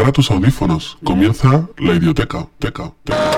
Prepara tus audífonos. Comienza la Idioteca. Teca.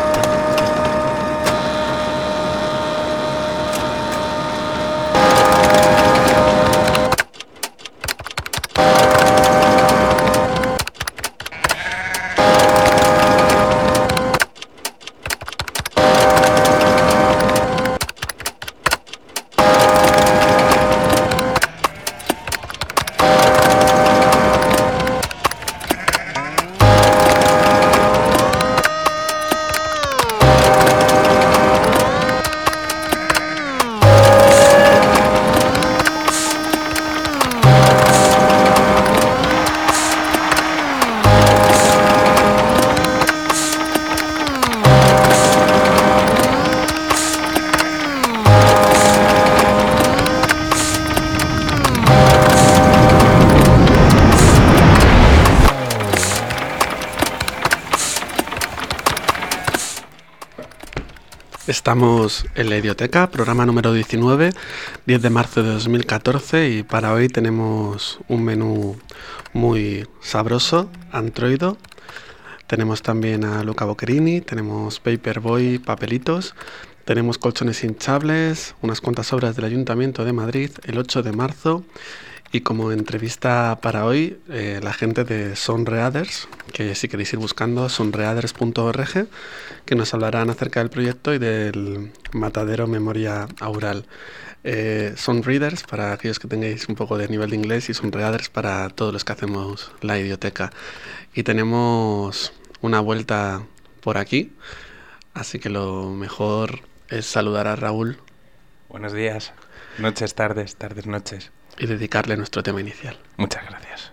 Estamos en la Idioteca, programa número 19, 10 de marzo de 2014, y para hoy tenemos un menú muy sabroso, Antroido. Tenemos también a Luca Boccherini, tenemos Paperboy, papelitos, tenemos colchones hinchables, unas cuantas obras del Ayuntamiento de Madrid el 8 de marzo, y como entrevista para hoy, la gente de Sonreaders, que si queréis ir buscando, sonreaders.org, que nos hablarán acerca del proyecto y del matadero Memoria Aural. Sonreaders para aquellos que tengáis un poco de nivel de inglés y Sonreaders para todos los que hacemos la Idioteca. Y tenemos una vuelta por aquí, así que lo mejor es saludar a Raúl. Buenos días, noches, tardes, noches. Y dedicarle nuestro tema inicial. Muchas gracias.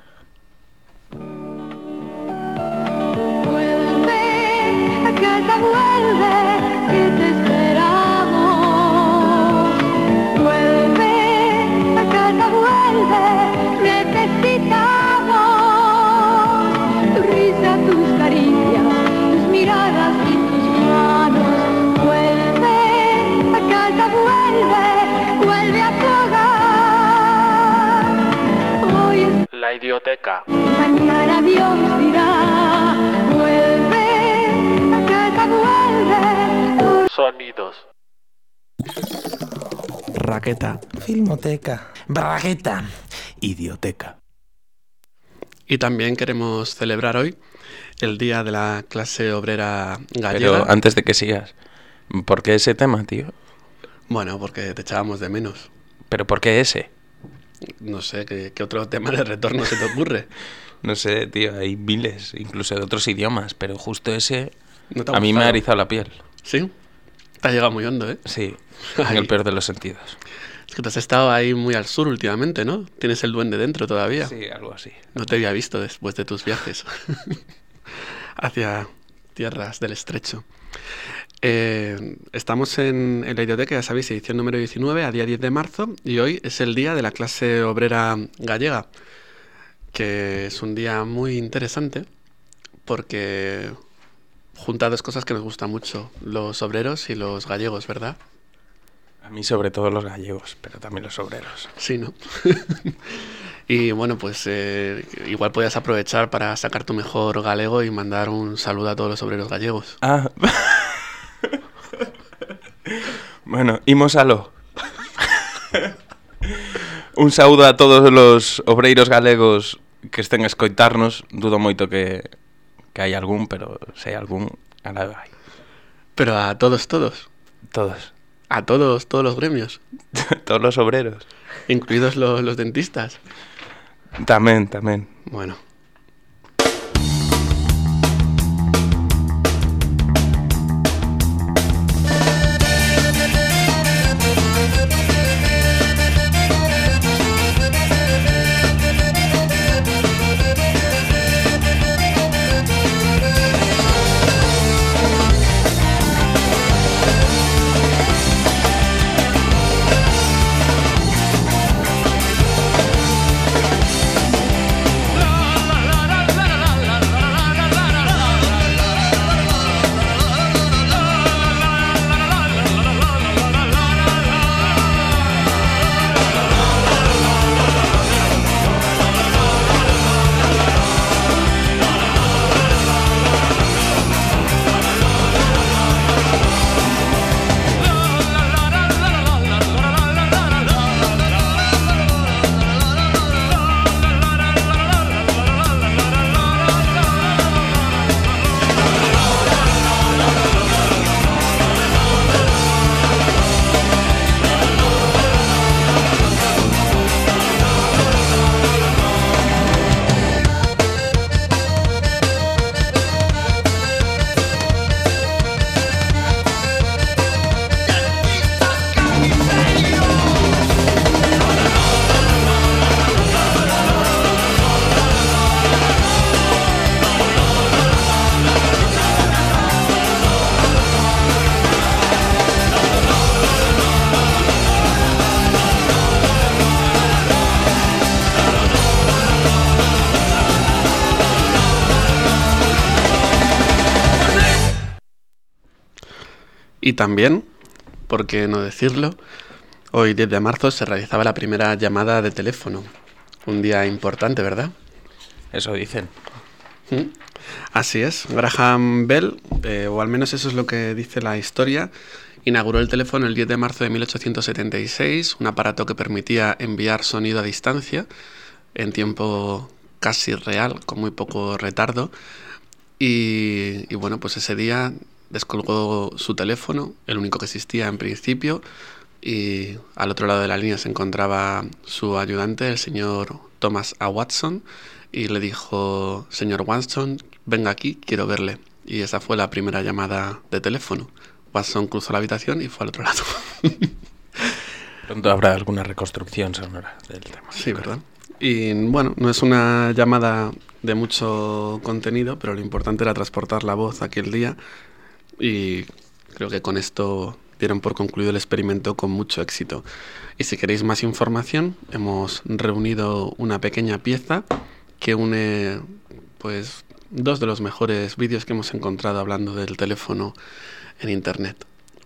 Vuelve a casa, vuelve, que te esperamos. Vuelve a casa, vuelve, necesitamos tu risa, tus caricias, tus miradas y tus manos. Vuelve a casa, vuelve a tu hogar. La Idioteca. Mañana Dios dirá, vuelve a casa, vuelve. Sonidos. Raqueta. Filmoteca. Bragueta. Idioteca. Y también queremos celebrar hoy el Día de la Clase Obrera Gallega. Pero antes de que sigas, ¿por qué ese tema, tío? Bueno, porque te echábamos de menos. ¿Pero por qué ese? No sé, ¿qué otro tema de retorno se te ocurre? No sé, tío, hay miles, incluso de otros idiomas, pero justo ese ¿No te ha a mí me gustado? ha erizado la piel. ¿Sí? Te ha llegado muy hondo, ¿eh? Sí, Ay. en el peor de los sentidos. Es que te has estado ahí muy al sur últimamente, ¿no? Tienes el duende dentro todavía. Sí, algo así. No te había visto después de tus viajes hacia tierras del estrecho. Estamos en la Idioteca, ya sabéis, edición número 19, a día 10 de marzo, y hoy es el Día de la Clase Obrera Gallega, que es un día muy interesante porque junta dos cosas que nos gustan mucho, los obreros y los gallegos, ¿verdad? A mí sobre todo los gallegos, pero también los obreros. Sí, ¿no? Y bueno, pues igual podías aprovechar para sacar tu mejor galego y mandar un saludo a todos los obreros gallegos. Ah. Bueno, imos aló. Un saúdo a todos los obreiros galegos que estén a escoitarnos. Dudo moito que hai algún, pero se hai algún, alá vai. Pero a todos. Todos. A todos los gremios, Todos los obreros. incluidos los dentistas. Tamén. Bueno. La Y también, por qué no decirlo, hoy 10 de marzo se realizaba la primera llamada de teléfono. Un día importante, ¿verdad? Eso dicen. Así es. Graham Bell, o al menos eso es lo que dice la historia, inauguró el teléfono el 10 de marzo de 1876, un aparato que permitía enviar sonido a distancia en tiempo casi real, con muy poco retardo. Y bueno, pues ese día descolgó su teléfono, el único que existía en principio, y al otro lado de la línea se encontraba su ayudante, el señor Thomas A. Watson, y le dijo: señor Watson, venga aquí, quiero verle. Y esa fue la primera llamada de teléfono. Watson cruzó la habitación y fue al otro lado. Pronto habrá alguna reconstrucción sonora del tema. Sí, ¿verdad? Y bueno, no es una llamada de mucho contenido, pero lo importante era transportar la voz aquel día, y creo que con esto dieron por concluido el experimento con mucho éxito. Y si queréis más información, hemos reunido una pequeña pieza que une pues dos de los mejores vídeos que hemos encontrado hablando del teléfono en internet.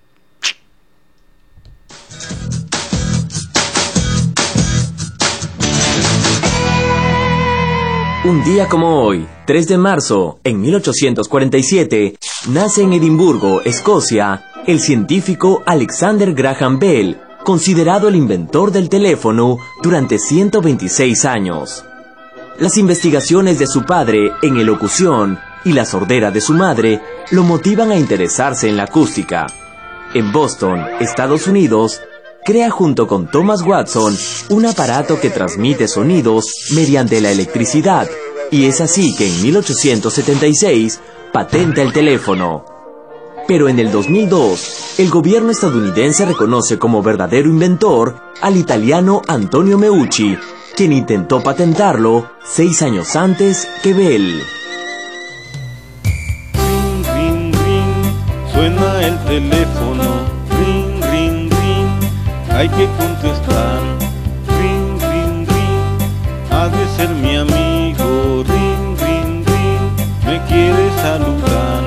Un día como hoy, 3 de marzo, en 1847, nace en Edimburgo, Escocia, el científico Alexander Graham Bell, considerado el inventor del teléfono durante 126 años. Las investigaciones de su padre en elocución y la sordera de su madre lo motivan a interesarse en la acústica. En Boston, Estados Unidos, crea junto con Thomas Watson un aparato que transmite sonidos mediante la electricidad, y es así que en 1876 patenta el teléfono. Pero en el 2002, el gobierno estadounidense reconoce como verdadero inventor al italiano Antonio Meucci, quien intentó patentarlo 6 años antes que Bell. Ring, ring, ring, suena el teléfono. Ring, ring, ring, hay que contestar. Ring, ring, ring, ha de ser mi amigo. Ring, ring, ring, me quiere saludar.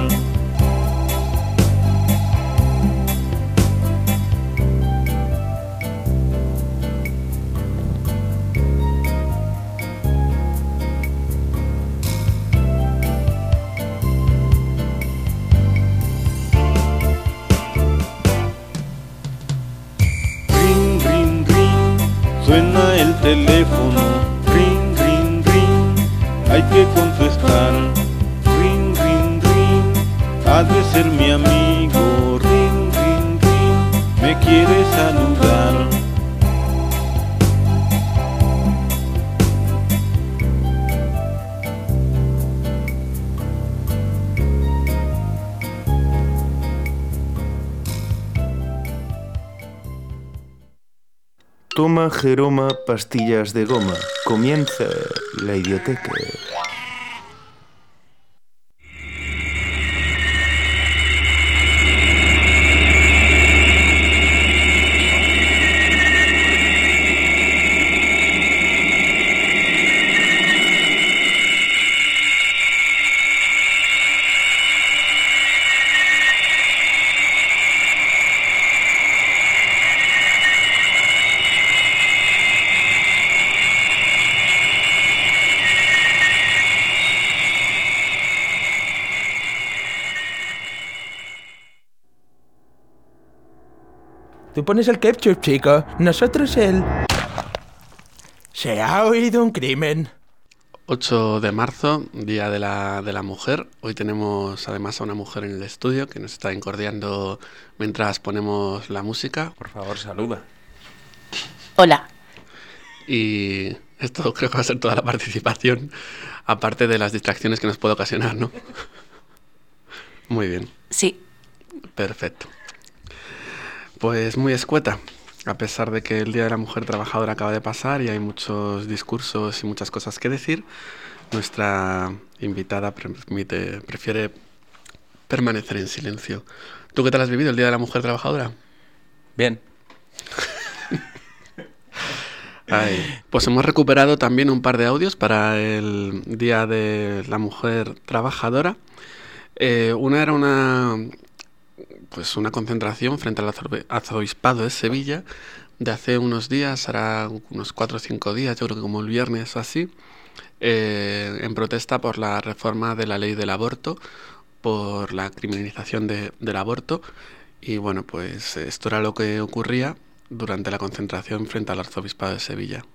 Suena el teléfono, ring, ring, ring, hay que contestar. Ring, ring, ring, ha de ser mi amigo. Ring, ring, ring, me quiere saludar. Toma Jeroma pastillas de goma. Comienza la idioteca. Tú pones el ketchup, chico. Nosotros el... Se ha oído un crimen. 8 de marzo, Día de la Mujer. Hoy tenemos además a una mujer en el estudio que nos está encordiando mientras ponemos la música. Por favor, saluda. Hola. Y esto creo que va a ser toda la participación, aparte de las distracciones que nos puede ocasionar, ¿no? Muy bien. Sí. Perfecto. Pues muy escueta, a pesar de que el Día de la Mujer Trabajadora acaba de pasar y hay muchos discursos y muchas cosas que decir, nuestra invitada prefiere permanecer en silencio. ¿Tú qué tal has vivido el Día de la Mujer Trabajadora? Bien. Pues hemos recuperado también un par de audios para el Día de la Mujer Trabajadora. Una era pues una concentración frente al arzobispado de Sevilla de hace unos días, hará unos 4 o 5 días, yo creo que como el viernes o así, en protesta por la reforma de la ley del aborto, por la criminalización del aborto. Y bueno, pues esto era lo que ocurría durante la concentración frente al arzobispado de Sevilla.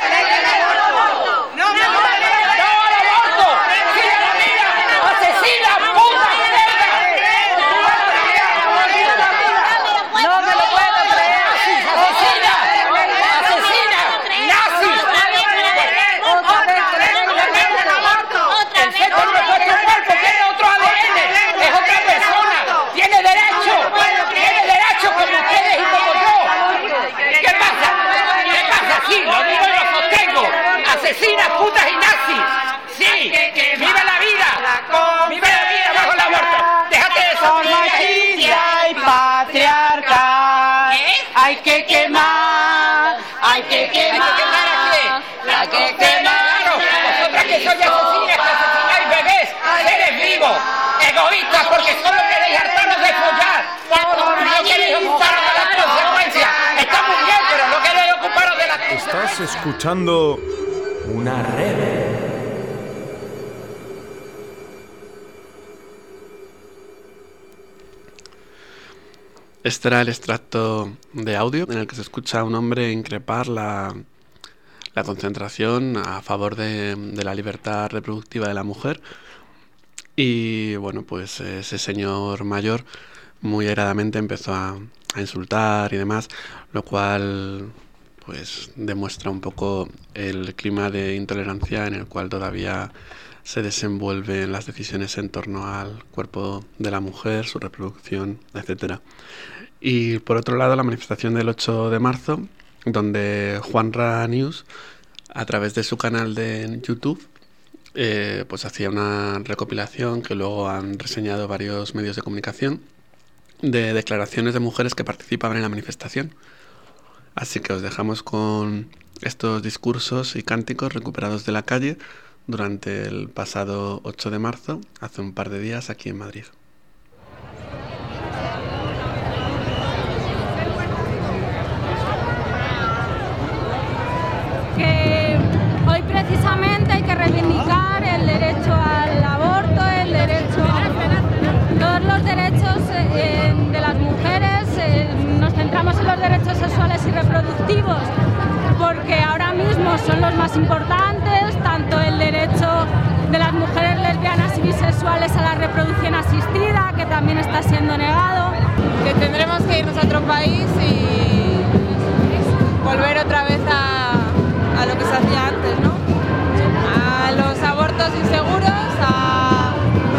¡Asesinas, putas y nazis! ¡Sí! ¡Viva la vida! ¡Viva la vida bajo el aborto! ¡Déjate de eso! Machista y patriarcal. Hay que quemar. Hay que quemar. ¿Hay que quemar a qué? Hay que quemar. Vosotras que sois asesinas, que asesináis bebés, seres vivos, egoístas, porque solo queréis hartarnos de follar. No queréis ocuparos de las consecuencias. Está muy bien, pero no queréis ocuparos de las consecuencias. Estás escuchando Una Red. Este era el extracto de audio en el que se escucha a un hombre increpar la concentración a favor de la libertad reproductiva de la mujer. Y bueno, pues ese señor mayor muy airadamente empezó a insultar y demás, lo cual pues demuestra un poco el clima de intolerancia en el cual todavía se desenvuelven las decisiones en torno al cuerpo de la mujer, su reproducción, etc. Y por otro lado, la manifestación del 8 de marzo, donde Juanra News, a través de su canal de YouTube, pues hacía una recopilación que luego han reseñado varios medios de comunicación de declaraciones de mujeres que participaban en la manifestación. Así que os dejamos con estos discursos y cánticos recuperados de la calle durante el pasado 8 de marzo, hace un par de días, aquí en Madrid. Que hoy precisamente hay que reivindicar el derecho al aborto, el derecho a todos los derechos de las mujeres. Nos centramos en los derechos sexuales y reproductivos porque ahora mismo son los más importantes, tanto el derecho de las mujeres lesbianas y bisexuales a la reproducción asistida, que también está siendo negado. Que tendremos que irnos a otro país y volver otra vez a lo que se hacía antes, ¿no? A los abortos inseguros, a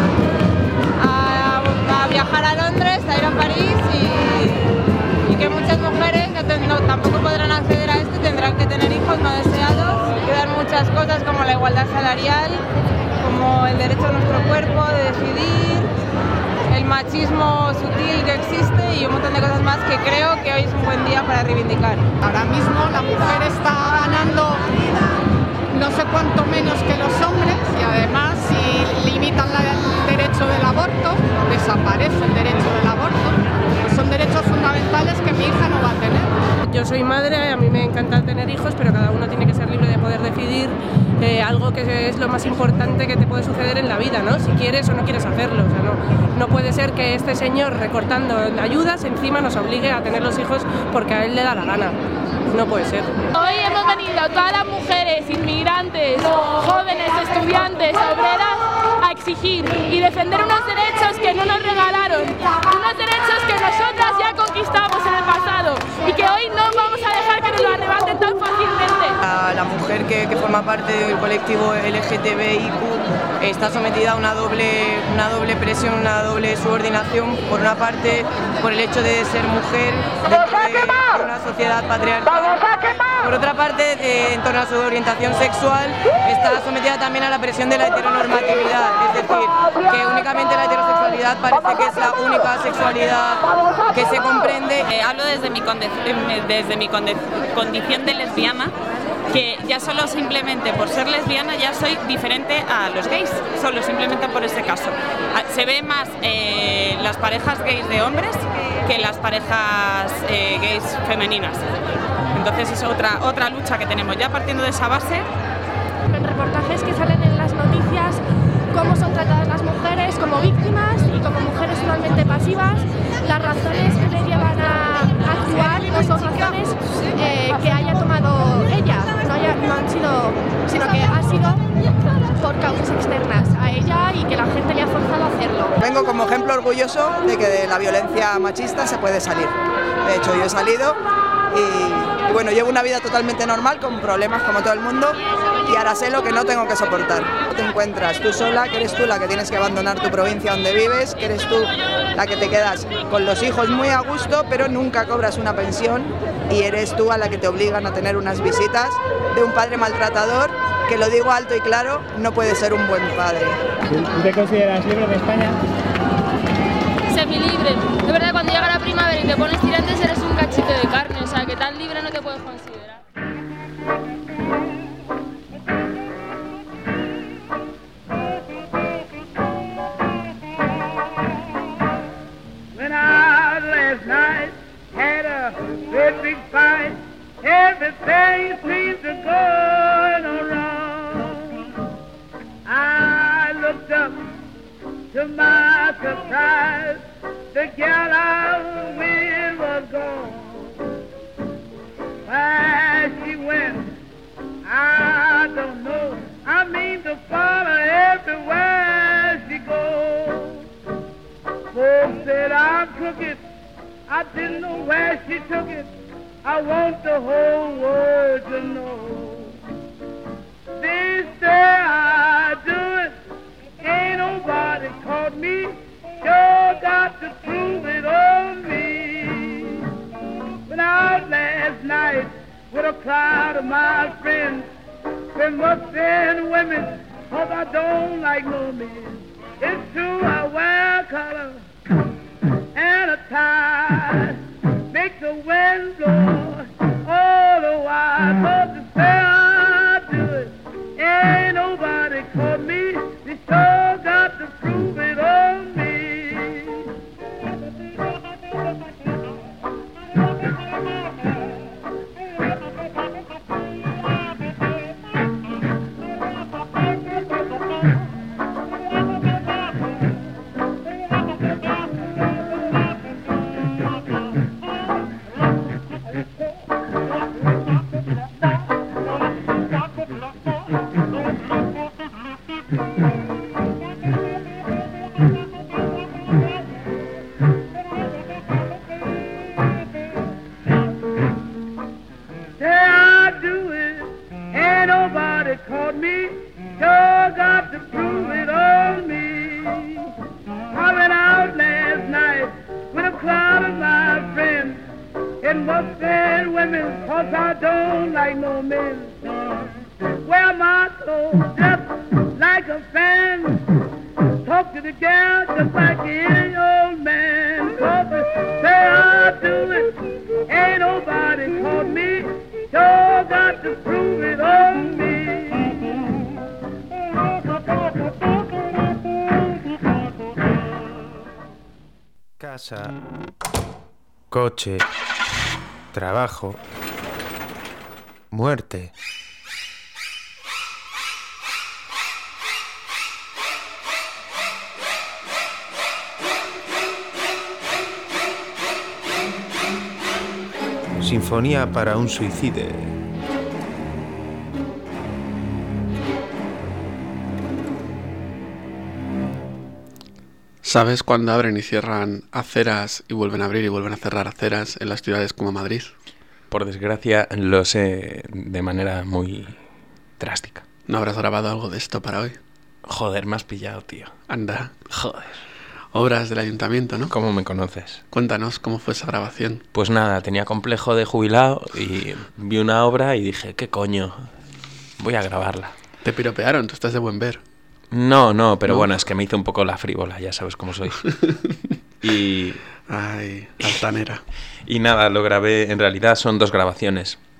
viajar a Londres, a ir a París y que muchas mujeres tampoco podrán acceder a esto, tendrán que tener hijos no deseados, quedan muchas cosas como la igualdad salarial, como el derecho a nuestro cuerpo, de decidir, el machismo sutil que existe y un montón de cosas más que creo que hoy es un buen día para reivindicar. Ahora mismo la mujer está ganando no sé cuánto menos que los hombres y además si limitan el derecho del aborto, desaparece el derecho del aborto, pues son derechos fundamentales que mi hija no va a tener. Yo soy madre, a mí me encanta tener hijos, pero cada uno tiene que ser libre de poder decidir algo que es lo más importante que te puede suceder en la vida, ¿no? Si quieres o no quieres hacerlo. O sea, no puede ser que este señor recortando ayudas encima nos obligue a tener los hijos porque a él le da la gana. No puede ser. Hoy hemos venido todas las mujeres, inmigrantes, jóvenes, estudiantes, obreras, a exigir y defender unos derechos que no nos regalaron, unos derechos que nosotras ya conquistamos en el pasado y que hoy no vamos a dejar que nos lo arrebaten tan fácilmente. La mujer que forma parte del colectivo LGTBIQ está sometida a una doble presión, una doble subordinación, por una parte por el hecho de ser mujer dentro de una sociedad patriarcal, por otra parte en torno a su orientación sexual está sometida también a la presión de la heteronormatividad, es decir, que únicamente la heterosexualidad parece que es la única sexualidad que se comprende. Hablo desde mi condición de lesbiana que ya solo simplemente por ser lesbiana ya soy diferente a los gays, solo simplemente por ese caso. Se ve más las parejas gays de hombres que las parejas gays femeninas. Entonces es otra lucha que tenemos. Ya partiendo de esa base, en reportajes que salen en las noticias, cómo son tratadas las mujeres como víctimas y como mujeres totalmente pasivas, las razones que le llevan a actuar no son razones que haya tomado ella, no han sido, sino que ha sido por causas externas a ella y que la gente le ha forzado a hacerlo. Vengo como ejemplo orgulloso de que de la violencia machista se puede salir. De hecho, yo he salido y bueno, llevo una vida totalmente normal con problemas como todo el mundo y ahora sé lo que no tengo que soportar. Te encuentras tú sola, que eres tú la que tienes que abandonar tu provincia donde vives, que eres tú la que te quedas con los hijos muy a gusto, pero nunca cobras una pensión y eres tú a la que te obligan a tener unas visitas de un padre maltratador que, lo digo alto y claro, no puede ser un buen padre. ¿Tú te consideras libre en España? Semilibre. De verdad, cuando llega la primavera y te pones tirantes eres un cachito de carne, o sea que tan libre no te puedes considerar. Went out last night, had a great big fight, everything seems to go wrong. I looked up, to my surprise, the gal I was with was gone. Where she went, I don't know. I mean to follow everywhere she goes. Folks said I'm crooked, I didn't know where she took it. I want the whole world to know. They say I do it, ain't nobody caught me. Sure got to prove it on me. Went out last night with a crowd of my friends. There must be women, 'cause I don't like no men. It's true I wear a collar and a tie. Make the wind blow all the while. But to say I do it, ain't nobody caught me. They sure got to prove it on me. Casa, coche, trabajo, muerte. Sinfonía para un suicide. ¿Sabes cuándo abren y cierran aceras y vuelven a abrir y vuelven a cerrar aceras en las ciudades como Madrid? Por desgracia, lo sé de manera muy drástica. ¿No habrás grabado algo de esto para hoy? Joder, me has pillado, tío. Anda. Joder. Obras del ayuntamiento, ¿no? ¿Cómo me conoces? Cuéntanos, ¿cómo fue esa grabación? Pues nada, tenía complejo de jubilado y vi una obra y dije, ¿qué coño? Voy a grabarla. Te piropearon, tú estás de buen ver. No, pero bueno, es que me hice un poco la frívola, ya sabes cómo soy. Y... Ay, altanera. Y nada, lo grabé, en realidad son 2 grabaciones.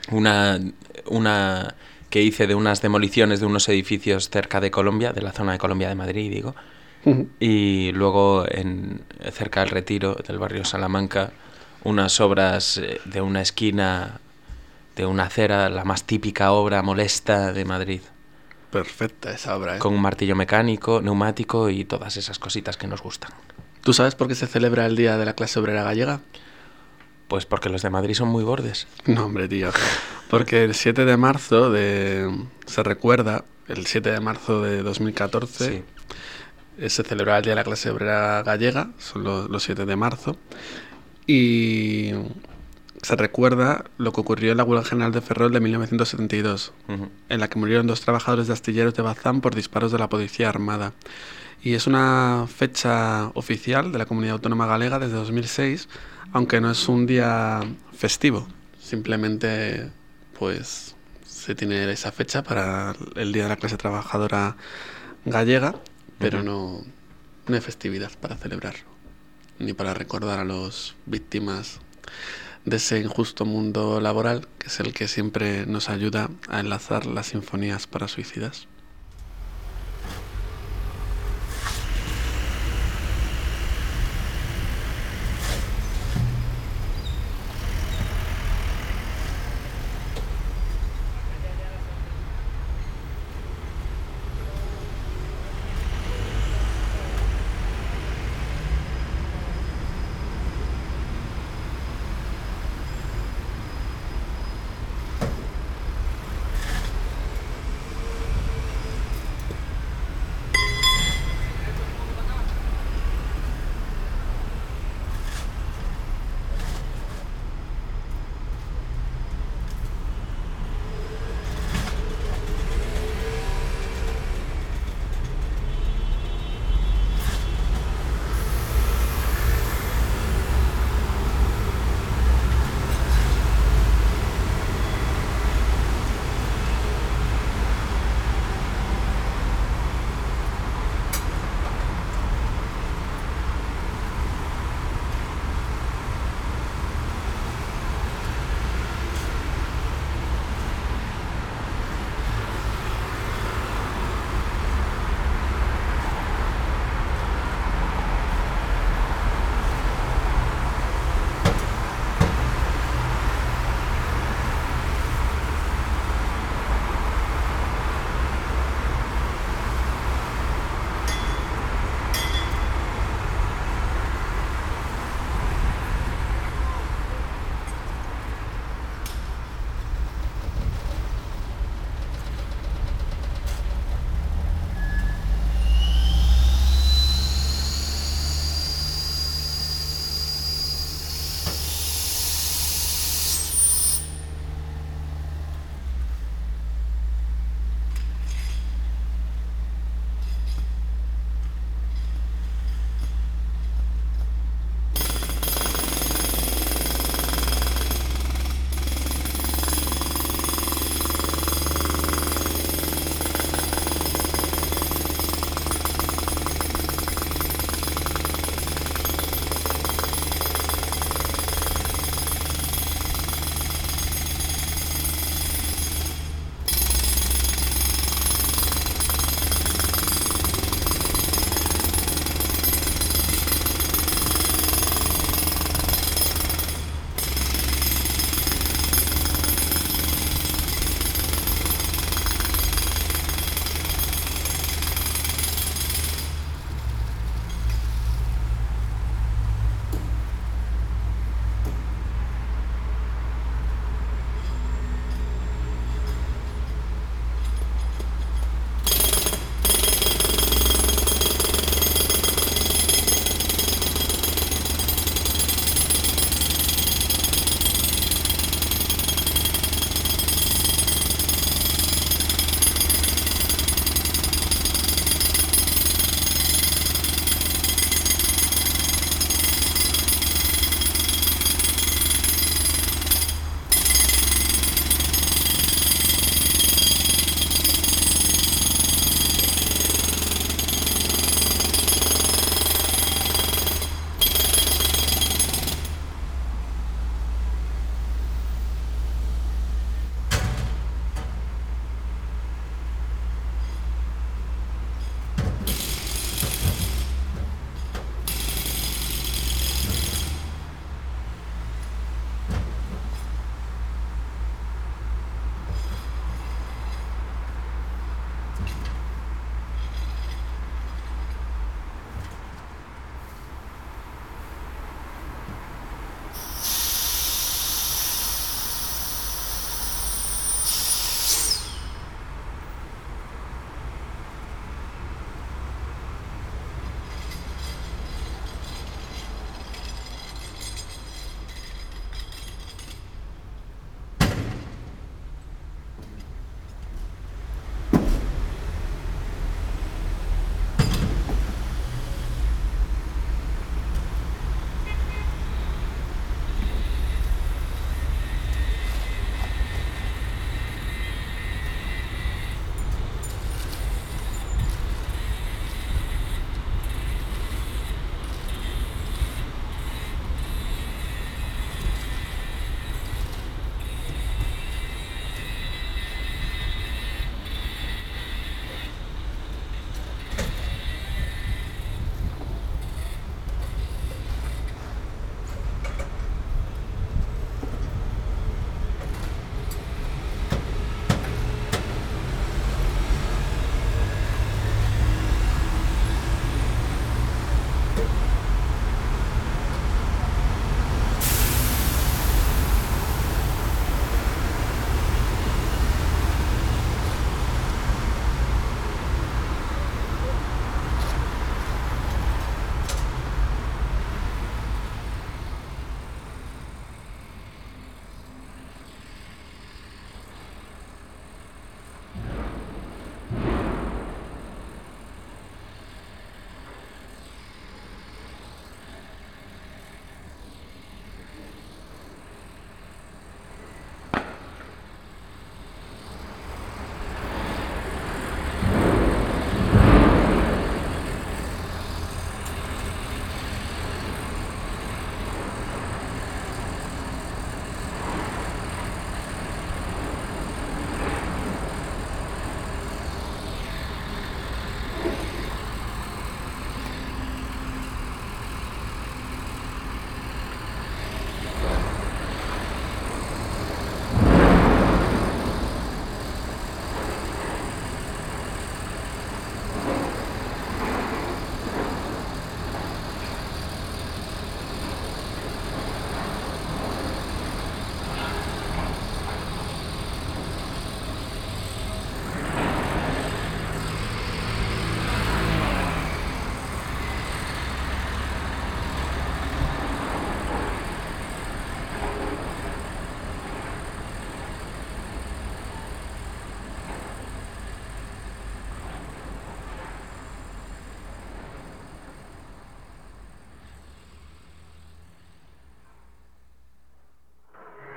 una que hice de unas demoliciones de unos edificios cerca de Colombia, de la zona de Colombia de Madrid, digo. Y luego cerca del Retiro, del barrio Salamanca, unas obras de una esquina de una acera, la más típica obra molesta de Madrid. Perfecta esa obra, ¿eh? Con un martillo mecánico, neumático y todas esas cositas que nos gustan. ¿Tú sabes por qué se celebra el Día de la Clase Obrera Gallega? Pues porque los de Madrid son muy bordes. No, hombre, tío. Porque el 7 de marzo se recuerda, el 7 de marzo de 2014, sí. Se celebraba el Día de la Clase Obrera Gallega, son los 7 de marzo, y se recuerda lo que ocurrió en la huelga general de Ferrol de 1972, en la que murieron 2 trabajadores de astilleros de Bazán por disparos de la policía armada. Y es una fecha oficial de la Comunidad Autónoma Galega desde 2006, aunque no es un día festivo, simplemente pues se tiene esa fecha para el Día de la Clase Trabajadora Gallega, pero no hay festividad para celebrarlo, ni para recordar a las víctimas de ese injusto mundo laboral, que es el que siempre nos ayuda a enlazar las sinfonías para suicidas.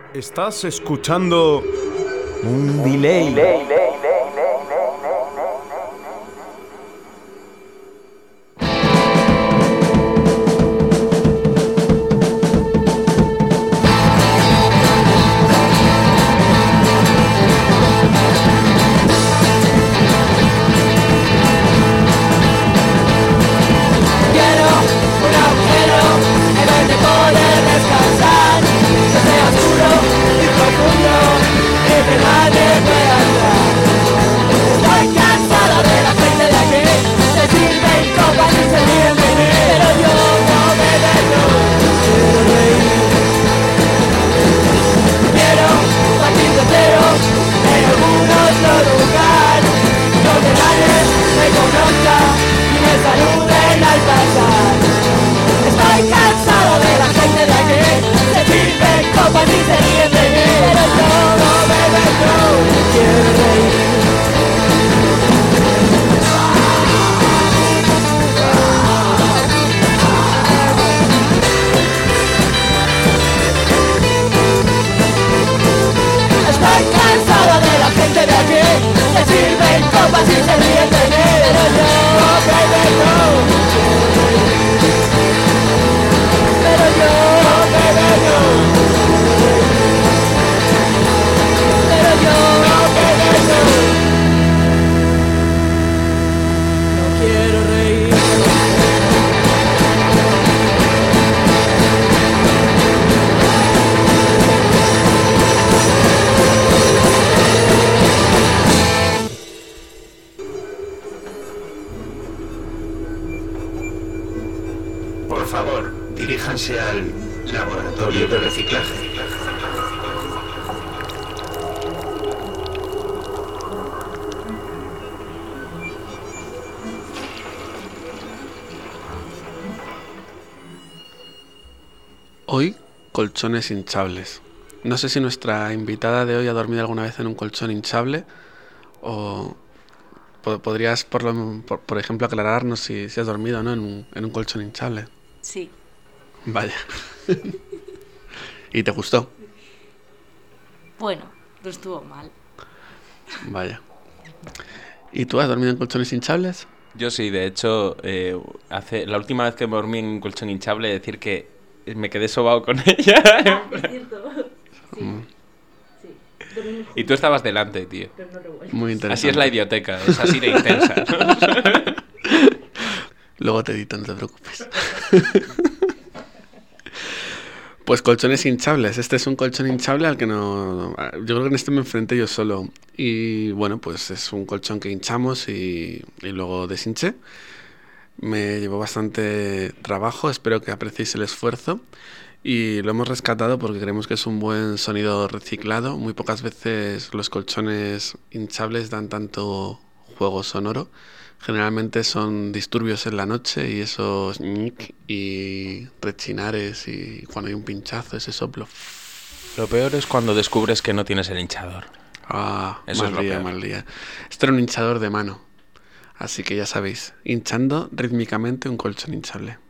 Estás escuchando un delay. Por favor, diríjanse al laboratorio de reciclaje. Hoy, colchones hinchables. No sé si nuestra invitada de hoy ha dormido alguna vez en un colchón hinchable o podrías, por ejemplo, aclararnos si has dormido, ¿no? en un colchón hinchable. Sí. Vaya. ¿Y te gustó? Bueno, no estuvo mal. Vaya. ¿Y tú has dormido en colchones hinchables? Yo sí, de hecho, la última vez que me dormí en un colchón hinchable, decir que me quedé sobado con ella. Es cierto. Sí. Sí. Y tú estabas delante, tío. Pero no revuelto. Muy interesante. Así es la idioteca, es así de intensa, ¿no? Luego te edito, no te preocupes. Pues colchones hinchables. Este es un colchón hinchable al que no... Yo creo que en este me enfrenté yo solo. Y bueno, pues es un colchón que hinchamos y luego deshinché. Me llevó bastante trabajo, espero que apreciéis el esfuerzo. Y lo hemos rescatado porque creemos que es un buen sonido reciclado. Muy pocas veces los colchones hinchables dan tanto juego sonoro. Generalmente son disturbios en la noche y esos y rechinares y cuando hay un pinchazo, ese soplo. Lo peor es cuando descubres que no tienes el hinchador. Ah, eso es lo peor. Mal día. Esto era un hinchador de mano. Así que ya sabéis, hinchando rítmicamente un colchón hinchable.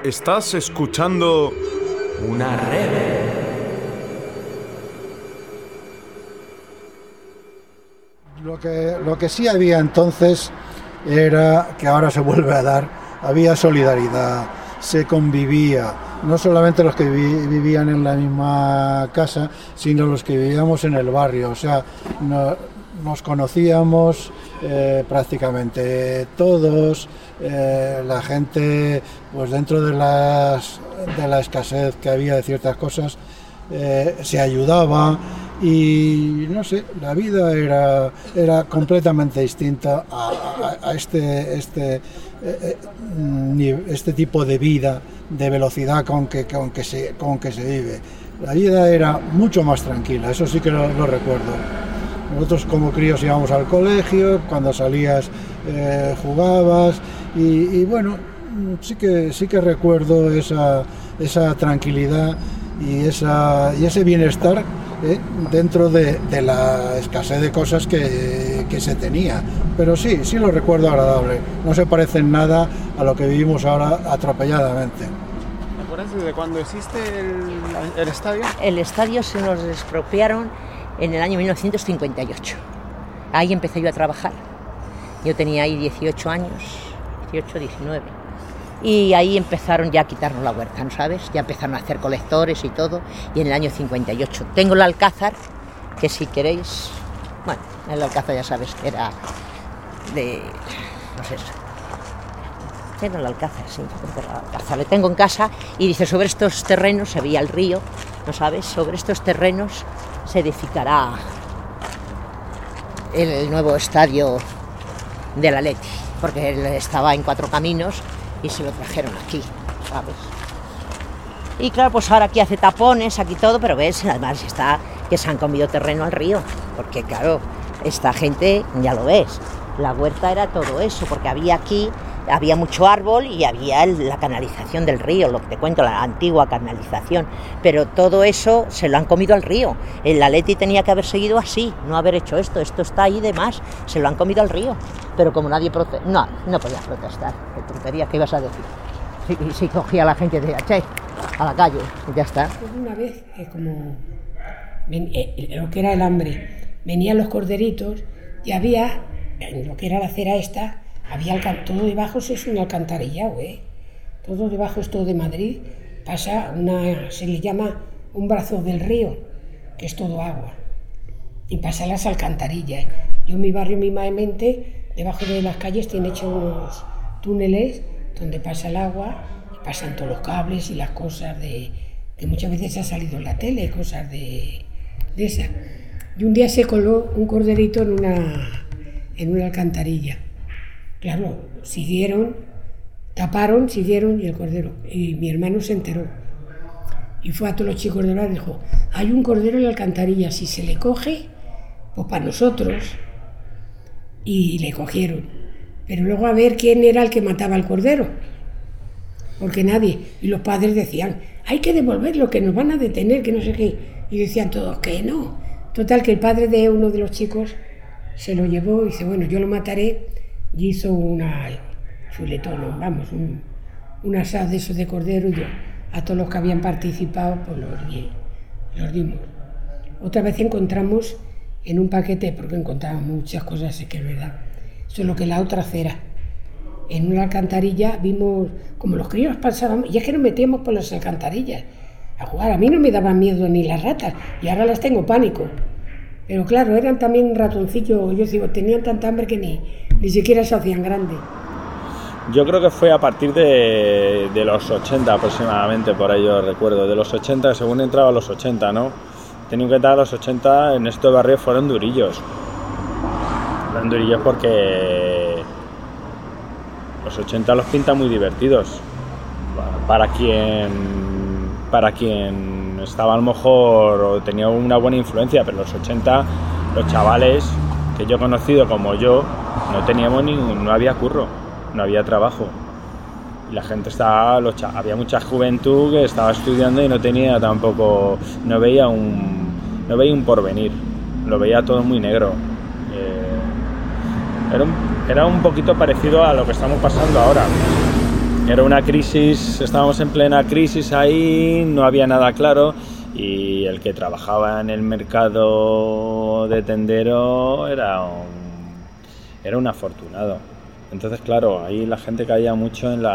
Estás escuchando Una Red. Lo que sí había entonces era, que ahora se vuelve a dar, había solidaridad, se convivía, no solamente los que vivían en la misma casa, sino los que vivíamos en el barrio, o sea, nos conocíamos prácticamente todos, la gente, pues dentro de la escasez que había de ciertas cosas, se ayudaba. Y no sé, la vida era completamente distinta a este tipo de vida, de velocidad con que se vive. La vida era mucho más tranquila, eso sí que lo recuerdo. Nosotros como críos íbamos al colegio, cuando salías jugabas y bueno, sí que recuerdo esa tranquilidad y ese bienestar dentro de la escasez de cosas que se tenía, pero sí lo recuerdo agradable, no se parece en nada a lo que vivimos ahora atropelladamente. ¿Te acuerdas desde cuándo existe el estadio? El estadio se nos expropiaron en el año 1958, ahí empecé yo a trabajar, yo tenía ahí 18 años, 18, 19. Y ahí empezaron ya a quitarnos la huerta, ¿no sabes? Ya empezaron a hacer colectores y todo, y en el año 58. Tengo el Alcázar, que si queréis, bueno, el Alcázar ya sabes que era de, no sé, era el Alcázar, sí, era el Alcázar, le tengo en casa, y dice, sobre estos terrenos, se veía el río, ¿no sabes? Sobre estos terrenos se edificará el nuevo estadio del Atleti, porque él estaba en Cuatro Caminos, y se lo trajeron aquí, ¿sabes? Y claro, pues ahora aquí hace tapones, aquí todo, pero ves, además está que se han comido terreno al río, porque claro, esta gente, ya lo ves, la huerta era todo eso, porque había mucho árbol y había la canalización del río, lo que te cuento, la antigua canalización, pero todo eso se lo han comido al río. El Atleti tenía que haber seguido así, no haber hecho esto está ahí de más, se lo han comido al río, pero como nadie no podía protestar, qué tontería, ¿qué ibas a decir? Si cogía a la gente de che, a la calle, y ya está. Una vez, lo que era el hambre, venían los corderitos y había, en lo que era la acera esta, había todo debajo, es un alcantarillado, todo debajo es todo de Madrid, pasa se le llama un brazo del río, que es todo agua, y pasa las alcantarillas. Yo en mi barrio mismamente, debajo de las calles, tiene hecho unos túneles donde pasa el agua, y pasan todos los cables y las cosas que muchas veces ha salido en la tele, cosas de esas. Y un día se coló un corderito en una alcantarilla. Claro, taparon y el cordero, y mi hermano se enteró y fue a todos los chicos de la y dijo, hay un cordero en la alcantarilla, si se le coge, pues para nosotros, y le cogieron, pero luego a ver quién era el que mataba al cordero, porque nadie, y los padres decían, hay que devolverlo, que nos van a detener, que no sé qué, y decían todos que no. Total, que el padre de uno de los chicos se lo llevó y dice, bueno, yo lo mataré. Y hizo un asado de esos de cordero, y yo a todos los que habían participado pues los dimos. Otra vez encontramos en un paquete, porque encontramos muchas cosas, sé que es verdad, solo que la otra acera, en una alcantarilla vimos como los críos pasaban, y es que nos metíamos por las alcantarillas a jugar. A mí no me daban miedo ni las ratas, y ahora las tengo pánico. Pero claro, eran también ratoncillos, yo digo, tenían tanta hambre que ni siquiera se hacían grandes. Yo creo que fue a partir de los 80 aproximadamente, por ahí yo recuerdo, de los 80, según entraba a los 80, ¿no? Tenía que entrar a los 80, en estos barrios fueron durillos. Fueron durillos porque los 80 los pintan muy divertidos. Para quien estaba a lo mejor o tenía una buena influencia, pero los 80, los chavales que yo he conocido como yo, no teníamos no había curro, no había trabajo. Y la gente había mucha juventud que estaba estudiando y no tenía tampoco, no veía un porvenir, lo veía todo muy negro. Era un poquito parecido a lo que estamos pasando ahora. Era una crisis, estábamos en plena crisis ahí, no había nada claro y el que trabajaba en el mercado de tendero era un afortunado. Entonces, claro, ahí la gente caía mucho en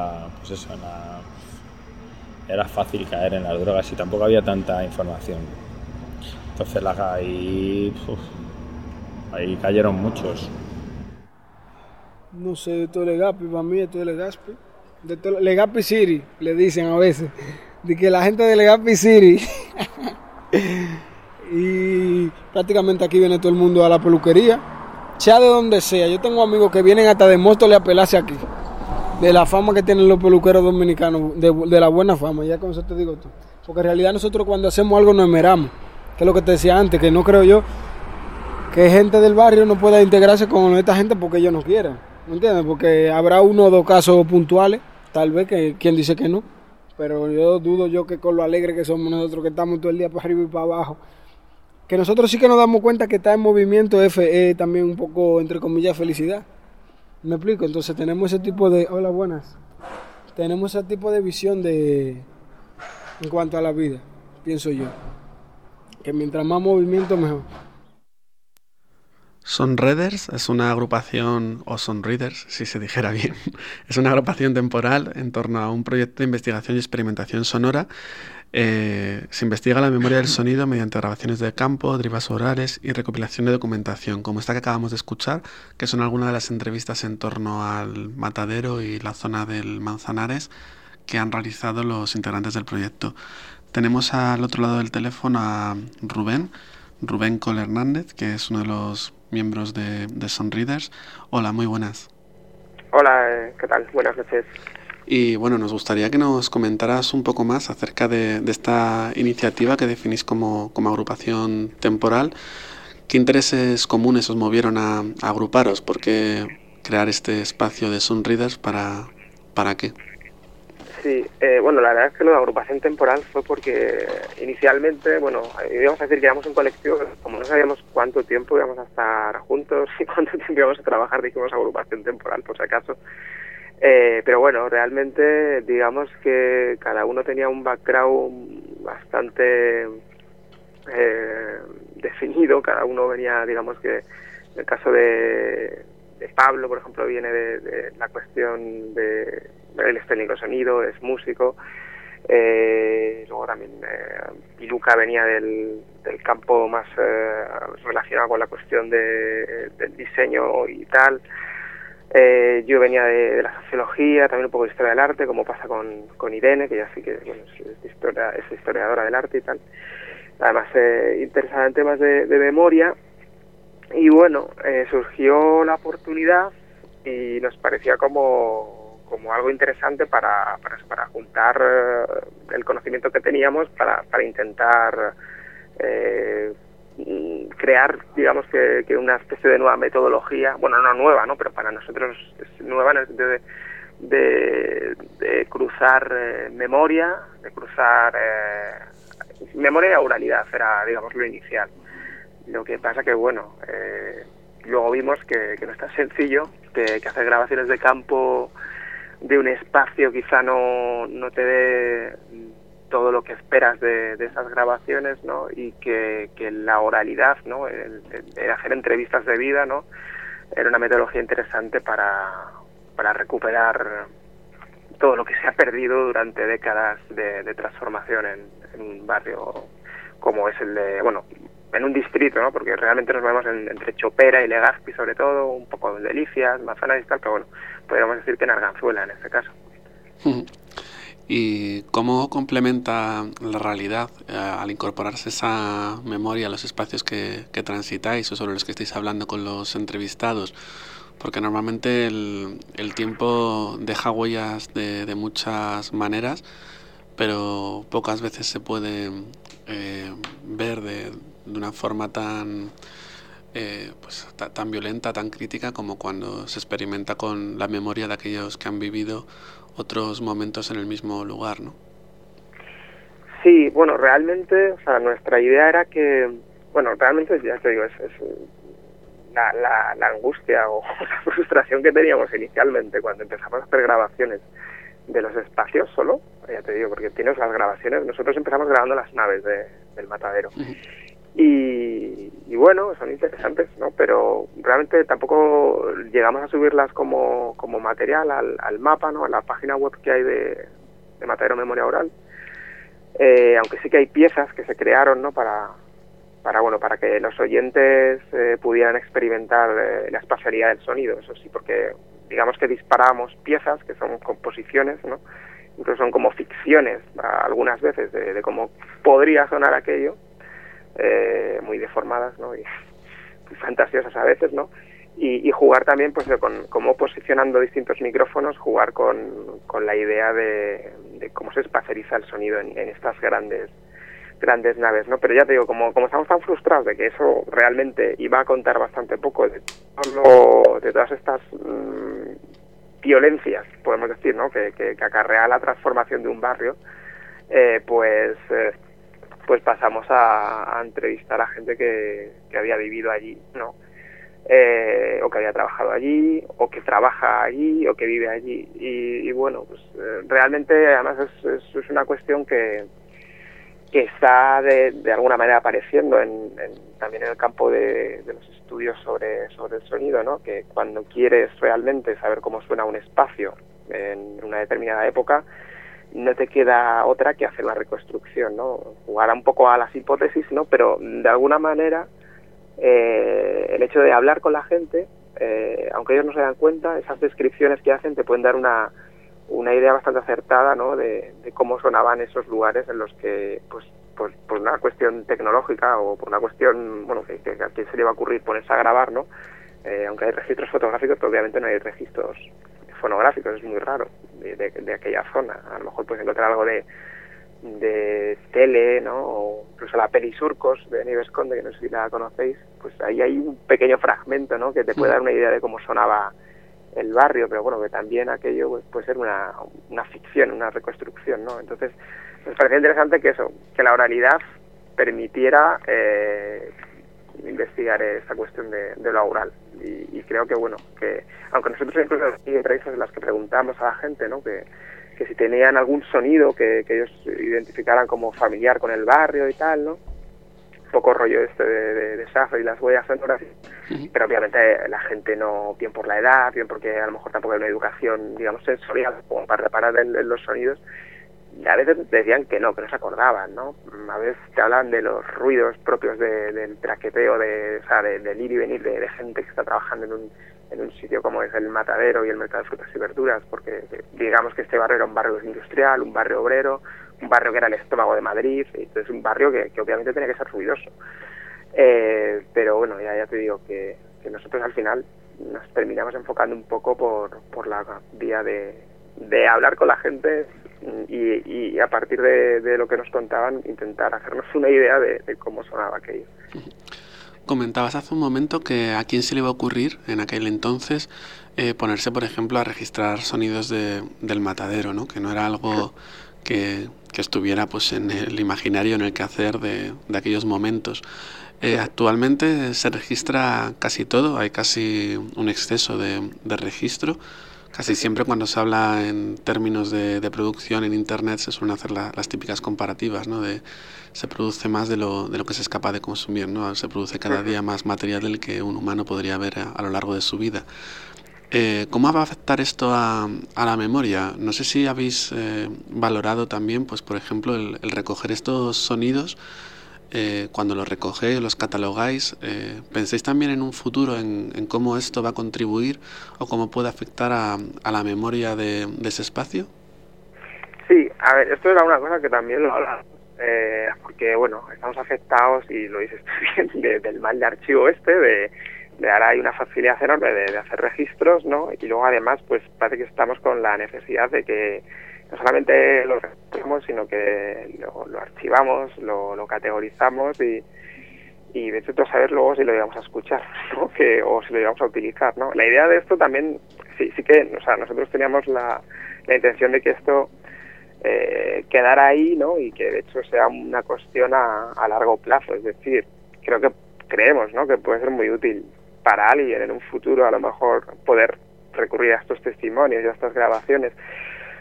era fácil caer en las drogas y tampoco había tanta información. Entonces ahí cayeron muchos. No sé, de todo Legazpi, para mí esto es Legazpi. Legazpi City, le dicen a veces. De que la gente de Legazpi City. Y prácticamente aquí viene todo el mundo a la peluquería. Sea de donde sea. Yo tengo amigos que vienen hasta de Móstoles a pelarse aquí. De la fama que tienen los peluqueros dominicanos. De la buena fama, ya con eso te digo tú. Porque en realidad nosotros cuando hacemos algo nos esmeramos. Que es lo que te decía antes, que no creo yo que gente del barrio no pueda integrarse con esta gente porque ellos no quieran. ¿Me entiendes? Porque habrá uno o dos casos puntuales, tal vez, que quien dice que no. Pero yo dudo yo que con lo alegre que somos nosotros, que estamos todo el día para arriba y para abajo, que nosotros sí que nos damos cuenta que está en movimiento es también un poco, entre comillas, felicidad. ¿Me explico? Entonces tenemos ese tipo de... Hola, buenas. Tenemos ese tipo de visión en cuanto a la vida, pienso yo. Que mientras más movimiento, mejor. Sonreaders es una agrupación, o Sonreaders, si se dijera bien, es una agrupación temporal en torno a un proyecto de investigación y experimentación sonora. Se investiga la memoria del sonido mediante grabaciones de campo, derivas orales y recopilación de documentación, como esta que acabamos de escuchar, que son algunas de las entrevistas en torno al Matadero y la zona del Manzanares que han realizado los integrantes del proyecto. Tenemos al otro lado del teléfono a Rubén Col Hernández, que es uno de los miembros de Sonreaders. Hola, muy buenas. Hola, ¿qué tal? Buenas noches. Y bueno, nos gustaría que nos comentaras un poco más acerca de esta iniciativa que definís como agrupación temporal. ¿Qué intereses comunes os movieron a agruparos? ¿Por qué crear este espacio de Sonreaders? ¿Para qué? Sí, bueno, la verdad es que lo de agrupación temporal fue porque inicialmente, bueno, íbamos a decir que éramos un colectivo, como no sabíamos cuánto tiempo íbamos a estar juntos y cuánto tiempo íbamos a trabajar, dijimos agrupación temporal, por si acaso. Pero bueno, realmente digamos que cada uno tenía un background bastante definido, cada uno venía, digamos que en el caso de Pablo, por ejemplo, viene de la cuestión de... Él es técnico de sonido, es músico. Luego también Piluca venía del campo más relacionado con la cuestión del diseño y tal. Yo venía de la sociología, también un poco de historia del arte, como pasa con Irene, que ya sí que bueno, es historiadora del arte y tal. Además, interesada en temas de memoria. Y bueno, surgió la oportunidad y nos parecía como algo interesante para juntar el conocimiento que teníamos para intentar crear, digamos que una especie de nueva metodología, bueno, no nueva, ¿no? Pero para nosotros es nueva en el sentido de cruzar memoria, de cruzar memoria y oralidad, era, digamos, lo inicial. Lo que pasa que, bueno, luego vimos que no es tan sencillo, que hacer grabaciones de campo de un espacio quizá no te dé todo lo que esperas de esas grabaciones, ¿no? Y que la oralidad, ¿no? El hacer entrevistas de vida, ¿no? Era una metodología interesante para recuperar todo lo que se ha perdido durante décadas de transformación en un barrio como es el de, bueno, en un distrito, ¿no? Porque realmente nos movemos entre Chopera y Legazpi, sobre todo, un poco de Delicias, Manzanares y tal, pero bueno, podríamos decir que en Arganzuela en este caso. ¿Y cómo complementa la realidad al incorporarse esa memoria a los espacios que transitáis o sobre los que estáis hablando con los entrevistados? Porque normalmente el tiempo deja huellas de muchas maneras, pero pocas veces se puede ver de una forma tan violenta, tan crítica como cuando se experimenta con la memoria de aquellos que han vivido otros momentos en el mismo lugar, ¿no? Sí, bueno, realmente, o sea, nuestra idea era que, bueno, realmente ya te digo, es la angustia o la frustración que teníamos inicialmente cuando empezamos a hacer grabaciones los espacios solo, ya te digo, porque tienes las grabaciones. Nosotros empezamos grabando las naves del matadero. Y bueno, son interesantes, ¿no? Pero realmente tampoco llegamos a subirlas como material al mapa, ¿no? A la página web que hay de Matadero Memoria Oral. Aunque sí que hay piezas que se crearon, ¿no? Para que los oyentes pudieran experimentar la espacialidad del sonido, eso sí, porque digamos que disparamos piezas que son composiciones, ¿no? Incluso son como ficciones algunas veces de cómo podría sonar aquello, muy deformadas, ¿no? Y fantasiosas a veces, ¿no? Y jugar también pues con cómo, posicionando distintos micrófonos, jugar con la idea de cómo se espacializa el sonido en estas grandes naves, ¿no? Pero ya te digo, como estamos tan frustrados de que eso realmente iba a contar bastante poco de todas estas violencias, podemos decir, ¿no? Que acarrea la transformación de un barrio, pues pasamos a entrevistar a gente que había vivido allí, ¿no? O que había trabajado allí, o que trabaja allí, o que vive allí. Y bueno, pues realmente además es una cuestión que está de alguna manera apareciendo también en el campo de los estudios sobre el sonido, ¿no? Que cuando quieres realmente saber cómo suena un espacio en una determinada época, no te queda otra que hacer una reconstrucción, ¿no? Jugar un poco a las hipótesis, ¿no? Pero de alguna manera el hecho de hablar con la gente, aunque ellos no se dan cuenta, esas descripciones que hacen te pueden dar una idea bastante acertada, ¿no? de cómo sonaban esos lugares en los que, pues por una cuestión tecnológica o por una cuestión, bueno, que a quién se le va a ocurrir ponerse a grabar, ¿no? Aunque hay registros fotográficos, pero obviamente no hay registros fonográficos, es muy raro de aquella zona. A lo mejor puedes encontrar algo de tele, ¿no? O incluso la peli Surcos de Nieves Conde, que no sé si la conocéis, pues ahí hay un pequeño fragmento, ¿no? Que te puede dar una idea de cómo sonaba el barrio, pero bueno, que también aquello pues, puede ser una ficción, una reconstrucción, ¿no? Entonces, nos parecía interesante que la oralidad permitiera investigar esta cuestión de lo oral. Y creo que, bueno, que aunque nosotros incluso hay entrevistas en las que preguntamos a la gente, ¿no? Que si tenían algún sonido que ellos identificaran como familiar con el barrio y tal, ¿no? Un poco rollo de Safra y las huellas sonoras, pero obviamente la gente no, bien por la edad, bien porque a lo mejor tampoco hay una educación, digamos, sensorial como para reparar en los sonidos, y a veces decían que no se acordaban, ¿no? A veces te hablan de los ruidos propios del traqueteo, del ir y venir de gente que está trabajando en un sitio como es el Matadero y el mercado de frutas y verduras, porque digamos que este barrio era un barrio industrial, un barrio obrero, un barrio que era el estómago de Madrid, entonces un barrio que obviamente tenía que ser ruidoso. Pero bueno, ya te digo que nosotros al final nos terminamos enfocando un poco por la vía de hablar con la gente y a partir de lo que nos contaban intentar hacernos una idea de cómo sonaba aquello. Comentabas hace un momento que a quién se le iba a ocurrir en aquel entonces ponerse, por ejemplo, a registrar sonidos del matadero, ¿no? Que no era algo que estuviera pues en el imaginario, en el quehacer de aquellos momentos. Actualmente se registra casi todo, hay casi un exceso de registro. Casi siempre cuando se habla en términos de producción en Internet se suelen hacer las típicas comparativas, ¿no? Se produce más de lo que se es capaz de consumir, ¿no? Se produce cada día más material del que un humano podría ver a lo largo de su vida. ¿Cómo va a afectar esto a la memoria? No sé si habéis valorado también, pues por ejemplo, el recoger estos sonidos. Cuando los recogéis, los catalogáis, ¿pensáis también en un futuro en cómo esto va a contribuir o cómo puede afectar a la memoria de ese espacio? Sí, a ver, esto era una cosa que también lo hablamos, porque bueno, estamos afectados, y lo dices tú bien, del mal de archivo de ahora hay una facilidad enorme de hacer registros, ¿no? Y luego además pues parece que estamos con la necesidad de que no solamente lo registramos, sino que lo archivamos, lo categorizamos y de hecho saber luego si lo íbamos a escuchar, ¿no? O si lo íbamos a utilizar, ¿no? La idea de esto también, sí que, o sea, nosotros teníamos la intención de que esto quedara ahí, ¿no? Y que de hecho sea una cuestión a largo plazo, es decir, creemos, ¿no? Que puede ser muy útil para alguien en un futuro, a lo mejor poder recurrir a estos testimonios y a estas grabaciones.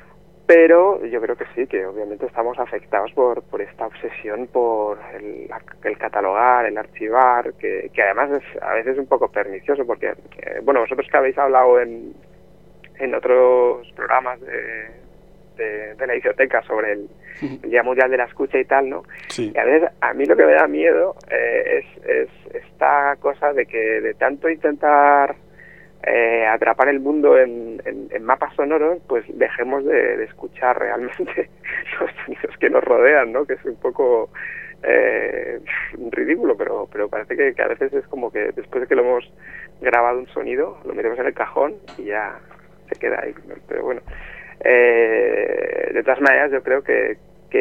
Pero yo creo que sí, que obviamente estamos afectados por esta obsesión por el catalogar, el archivar, que además es a veces un poco pernicioso, porque, bueno, vosotros que habéis hablado en otros programas de la Idioteca sobre el Día Mundial de la Escucha y tal, ¿no? Sí. Y a veces a mí lo que me da miedo es esta cosa de que de tanto intentar atrapar el mundo en mapas sonoros, pues dejemos de escuchar realmente los sonidos que nos rodean, ¿no? Que es un poco ridículo, pero parece que a veces es como que después de que lo hemos grabado un sonido, lo metemos en el cajón y ya se queda ahí, ¿no? Pero bueno, de todas maneras yo creo que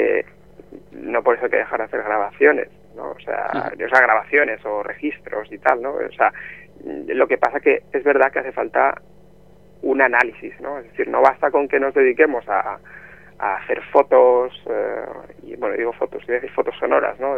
no por eso hay que dejar de hacer grabaciones, ¿no? O sea, grabaciones o registros y tal, ¿no? O sea, lo que pasa que es verdad que hace falta un análisis, ¿no? Es decir, no basta con que nos dediquemos a hacer fotos, y bueno, digo fotos, quiero decir fotos sonoras, ¿no?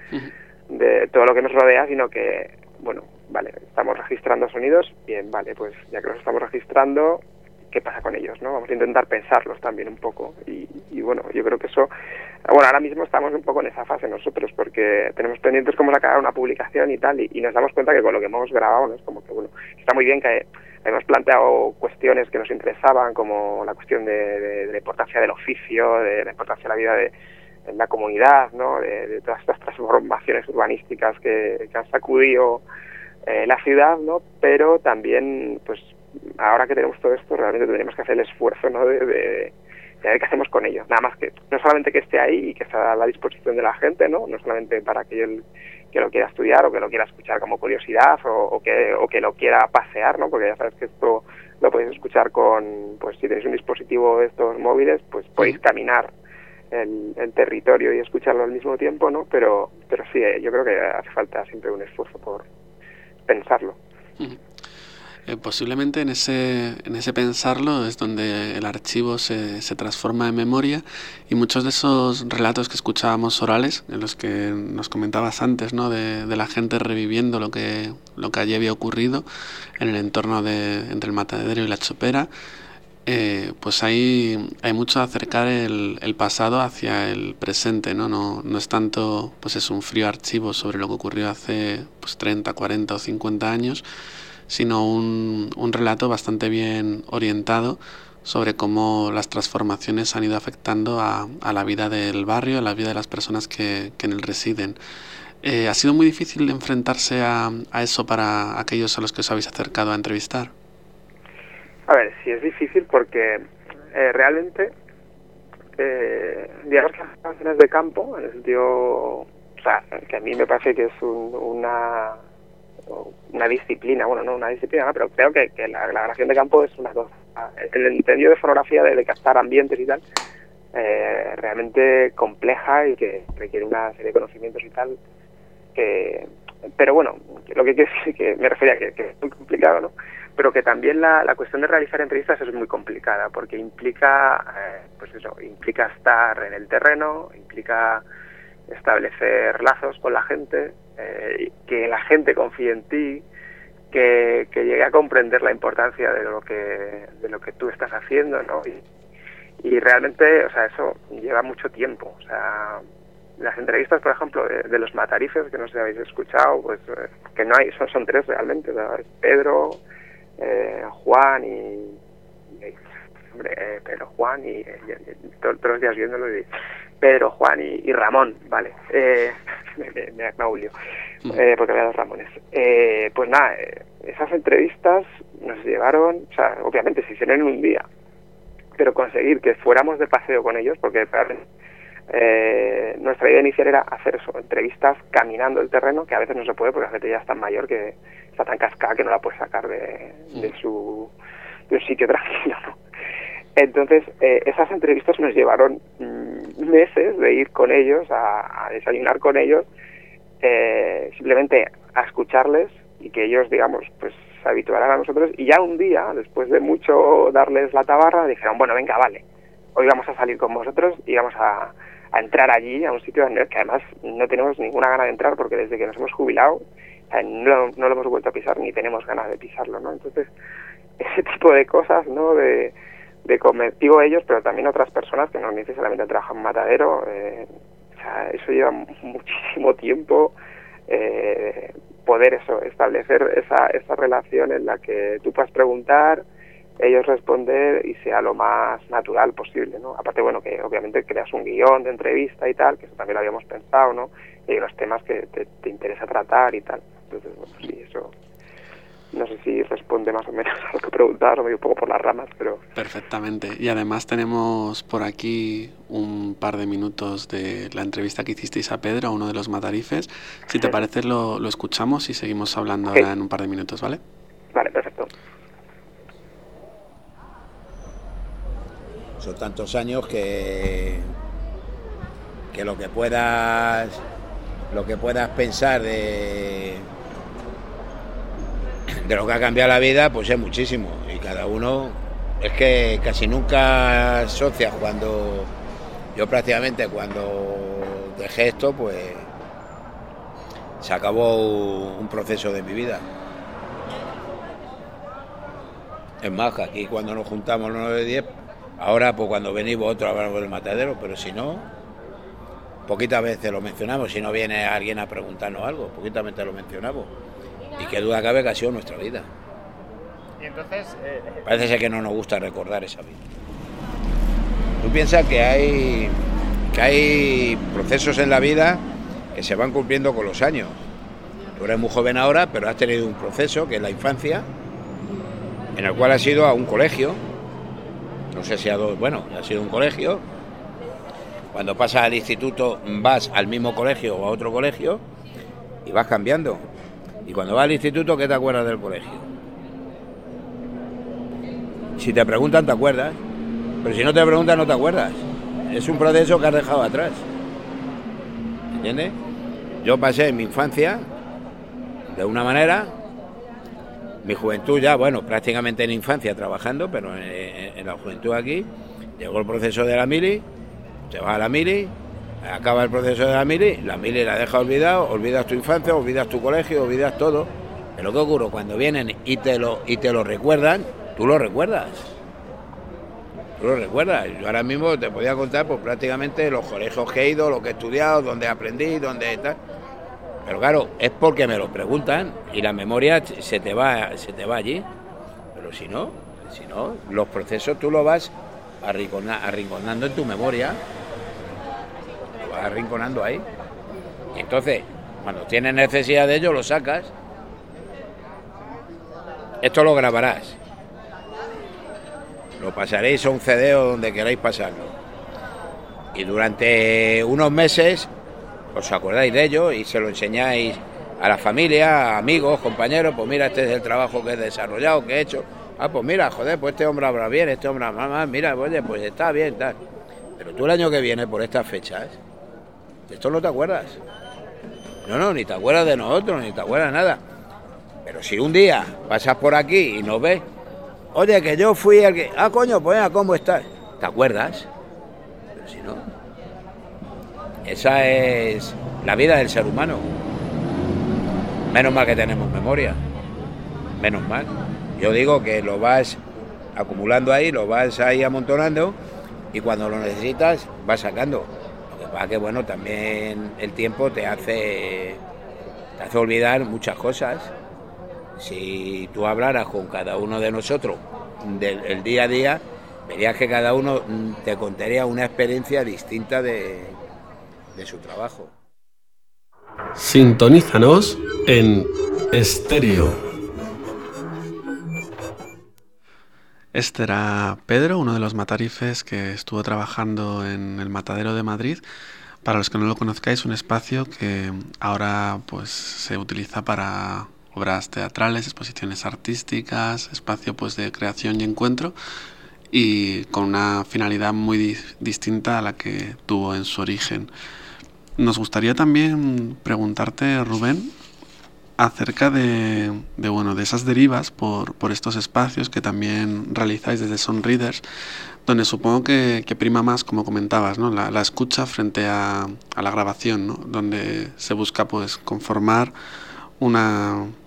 De todo lo que nos rodea, sino que, bueno, vale, estamos registrando sonidos, bien, vale, pues ya que los estamos registrando, ¿qué pasa con ellos, no? Vamos a intentar pensarlos también un poco y bueno, yo creo que eso, bueno, ahora mismo estamos un poco en esa fase nosotros porque tenemos pendientes como sacar una publicación y tal y nos damos cuenta que con lo que hemos grabado, ¿no? Es como que, bueno, está muy bien que hemos planteado cuestiones que nos interesaban, como la cuestión de la importancia del oficio, de la importancia de la vida de la comunidad, ¿no? De todas estas transformaciones urbanísticas que han sacudido la ciudad, ¿no? Pero también, pues, ahora que tenemos todo esto, realmente tendríamos que hacer el esfuerzo, ¿no? de ver qué hacemos con ello. Nada más que, no solamente que esté ahí y que esté a la disposición de la gente, ¿no? No solamente para aquel que lo quiera estudiar o que lo quiera escuchar como curiosidad o que lo quiera pasear, ¿no? Porque ya sabes que esto lo podéis escuchar con, pues si tenéis un dispositivo de estos móviles, pues podéis caminar el territorio y escucharlo al mismo tiempo, ¿no? Pero sí, yo creo que hace falta siempre un esfuerzo por pensarlo. Posiblemente en ese pensarlo es donde el archivo se transforma en memoria y muchos de esos relatos que escuchábamos orales, en los que nos comentabas antes, ¿no? de la gente reviviendo lo que allí había ocurrido en el entorno entre el Matadero y la Chopera, pues hay mucho de acercar el pasado hacia el presente, ¿no? No es tanto, pues es un frío archivo sobre lo que ocurrió hace pues 30, 40 o 50 años, sino un relato bastante bien orientado sobre cómo las transformaciones han ido afectando a la vida del barrio, a la vida de las personas que en él residen. ¿Ha sido muy difícil enfrentarse a eso para aquellos a los que os habéis acercado a entrevistar? A ver, sí es difícil porque realmente, digamos que las grabaciones de campo, en el sentido, o sea, que a mí me parece que es una disciplina, bueno, no una disciplina, ¿no? Pero creo que la grabación de campo es una cosa, el entendido de fonografía, de captar ambientes y tal, realmente compleja y que requiere una serie de conocimientos y tal, pero bueno, lo que quiero decir que me refería que es muy complicado, ¿no? Pero que también la cuestión de realizar entrevistas es muy complicada, porque implica, pues eso, implica estar en el terreno, implica establecer lazos con la gente, que la gente confíe en ti, que llegue a comprender la importancia de lo que tú estás haciendo, ¿no? Y realmente, o sea, eso lleva mucho tiempo. O sea, las entrevistas, por ejemplo, de los Matarifes, que no sé si habéis escuchado, pues que no hay, son tres realmente, ¿no? Es Pedro, Juan y Pedro, Juan y todos los días viéndolo y Pedro, Juan y Ramón, vale, me hago un lío, porque había dos Ramones. Pues nada, esas entrevistas nos llevaron, o sea, obviamente se hicieron en un día, pero conseguir que fuéramos de paseo con ellos, porque nuestra idea inicial era hacer eso, entrevistas caminando el terreno, que a veces no se puede porque la gente ya es tan mayor que está tan cascada que no la puede sacar de un sitio tranquilo, ¿no? Entonces, esas entrevistas nos llevaron meses de ir con ellos, a desayunar con ellos, simplemente a escucharles y que ellos, digamos, pues se habituaran a nosotros. Y ya un día, después de mucho darles la tabarra, dijeron, bueno, venga, vale, hoy vamos a salir con vosotros y vamos a entrar allí, a un sitio que además no tenemos ninguna gana de entrar porque desde que nos hemos jubilado no lo hemos vuelto a pisar ni tenemos ganas de pisarlo, ¿no? Entonces, ese tipo de cosas, ¿no? De digo ellos, pero también otras personas que no necesariamente trabajan en matadero. O sea, eso lleva muchísimo tiempo, poder establecer esa relación en la que tú puedas preguntar, ellos responder y sea lo más natural posible, ¿no? Aparte, bueno, que obviamente creas un guión de entrevista y tal, que eso también lo habíamos pensado, ¿no? Y los temas que te interesa tratar y tal. Entonces, bueno, sí, eso... No sé si responde más o menos a lo que preguntabas, o me voy un poco por las ramas, pero... Perfectamente. Y además tenemos por aquí un par de minutos de la entrevista que hicisteis a Pedro, a uno de los matarifes. Si te parece, lo escuchamos y seguimos hablando ahora en un par de minutos, ¿vale? Vale, perfecto. Son tantos años que lo que puedas pensar de lo que ha cambiado la vida, pues es muchísimo, y cada uno es que casi nunca asocias. Cuando yo prácticamente cuando dejé esto, pues se acabó un proceso de mi vida. Es más, que aquí cuando nos juntamos los 9-10, ahora pues cuando venís vosotros hablamos del matadero, pero si no, poquitas veces lo mencionamos. Si no viene alguien a preguntarnos algo, poquitas veces lo mencionamos. Y qué duda cabe que ha sido nuestra vida. Y entonces... Parece ser que no nos gusta recordar esa vida. Tú piensas que hay procesos en la vida que se van cumpliendo con los años. Tú eres muy joven ahora, pero has tenido un proceso, que es la infancia, en el cual has ido a un colegio. No sé si has sido un colegio. Cuando pasas al instituto vas al mismo colegio o a otro colegio y vas cambiando. Y cuando vas al instituto, ¿qué te acuerdas del colegio? Si te preguntan, te acuerdas. Pero si no te preguntan, no te acuerdas. Es un proceso que has dejado atrás. ¿Entiendes? Yo pasé mi infancia de una manera, mi juventud ya, prácticamente en infancia trabajando, pero en la juventud aquí, llegó el proceso de la mili, te vas a la mili, acaba el proceso de la mili la dejas olvidas tu infancia, olvidas tu colegio, olvidas todo. Pero ¿qué ocurre? Cuando vienen y te lo recuerdan, tú lo recuerdas. Yo ahora mismo te podía contar pues prácticamente los colegios que he ido, lo que he estudiado, dónde aprendí, dónde tal. Pero claro, es porque me lo preguntan y la memoria se te va allí. Pero si no, los procesos tú lo vas arrinconando en tu memoria. Lo vas arrinconando ahí. Y entonces, cuando tienes necesidad de ello, lo sacas. Esto lo grabarás. Lo pasaréis a un CD o donde queráis pasarlo. Y durante unos meses os acordáis de ello y se lo enseñáis a la familia, a amigos, compañeros. Pues mira, este es el trabajo que he desarrollado, que he hecho. Pues mira, joder, pues este hombre habla bien, este hombre habla mal. Mira, oye, pues está bien, tal. Pero tú el año que viene, por estas fechas, de esto no te acuerdas. No, ni te acuerdas de nosotros, ni te acuerdas de nada. Pero si un día pasas por aquí y nos ves, oye, que yo fui el que... coño, pues ¿cómo estás? ¿Te acuerdas? Pero si no... Esa es la vida del ser humano. Menos mal que tenemos memoria. Menos mal. Yo digo que lo vas acumulando ahí, lo vas ahí amontonando y cuando lo necesitas vas sacando. Lo que pasa que, también el tiempo te hace olvidar muchas cosas. Si tú hablaras con cada uno de nosotros del día a día, verías que cada uno te contaría una experiencia distinta de su trabajo. Sintonízanos en estéreo. Este era Pedro, uno de los matarifes que estuvo trabajando en el Matadero de Madrid. Para los que no lo conozcáis, un espacio que ahora pues se utiliza para obras teatrales, exposiciones artísticas, espacio pues de creación y encuentro, y con una finalidad muy distinta a la que tuvo en su origen. Nos gustaría también preguntarte, Rubén, acerca de esas derivas por estos espacios que también realizáis desde Sonreaders, donde supongo que prima más, como comentabas, ¿no? la escucha frente a la grabación, ¿no? Donde se busca pues conformar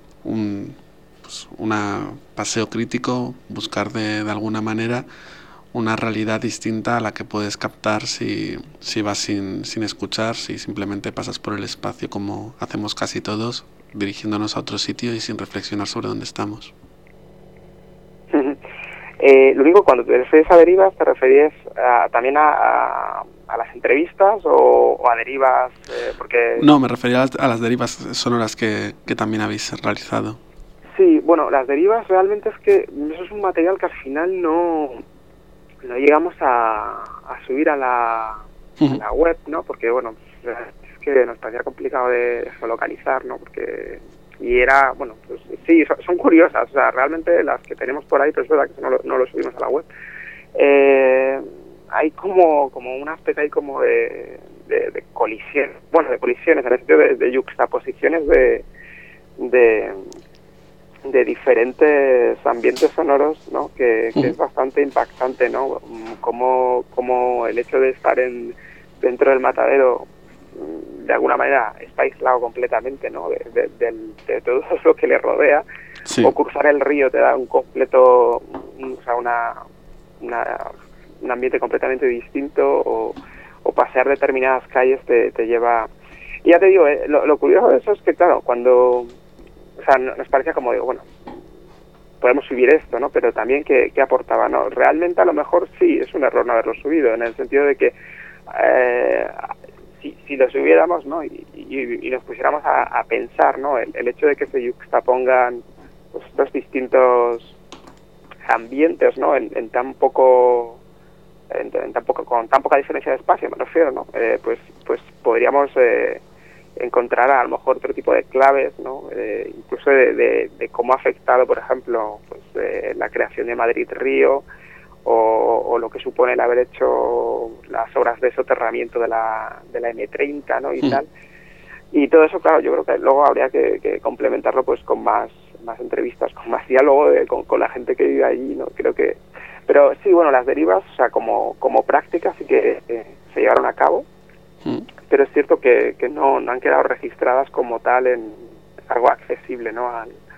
un paseo crítico, buscar de alguna manera una realidad distinta a la que puedes captar si vas sin escuchar, si simplemente pasas por el espacio como hacemos casi todos, dirigiéndonos a otro sitio y sin reflexionar sobre dónde estamos. Lo único, cuando te refieres a derivas, ¿te refieres también a las entrevistas o a derivas? Porque... No, me refería a las derivas sonoras que también habéis realizado. Sí, bueno, las derivas realmente es que eso es un material que al final no llegamos a subir a la web, ¿no? Porque, bueno, es que nos parecía complicado de geolocalizar, ¿no? Porque... Y era, bueno, pues sí, son curiosas, o sea, realmente las que tenemos por ahí, pero es verdad que no lo subimos a la web. Hay como una especie ahí como de colisión, bueno, de colisiones, en el sentido de yuxtaposiciones de diferentes ambientes sonoros, ¿no? Que es bastante impactante, ¿no? Como el hecho de estar dentro del matadero, de alguna manera está aislado completamente, ¿no? de todo lo que le rodea. Sí. O cruzar el río te da un completo, o sea, un ambiente completamente distinto, o pasear determinadas calles te lleva... Y ya te digo, lo curioso de eso es que, claro, cuando... O sea, nos parecía como, digo, bueno, podemos subir esto, ¿no? Pero también, ¿qué aportaba? ¿No? Realmente, a lo mejor sí, es un error no haberlo subido, en el sentido de que si lo subiéramos, ¿no? Y nos pusiéramos a pensar, ¿no? El hecho de que se yuxtapongan pues, estos distintos ambientes, ¿no? En tan poco... con tan poca diferencia de espacio, me refiero, ¿no? Pues podríamos encontrar a lo mejor otro tipo de claves, ¿no? Incluso de cómo ha afectado, por ejemplo, pues la creación de Madrid-Río, o lo que supone el haber hecho las obras de soterramiento de la M30, ¿no? Y tal. Y todo eso, claro, yo creo que luego habría que complementarlo pues con más entrevistas, con más diálogo con la gente que vive allí, ¿no? Creo que... Pero sí, bueno, las derivas, o sea, como práctica sí que se llevaron a cabo, pero es cierto que no han quedado registradas como tal en algo accesible, ¿no?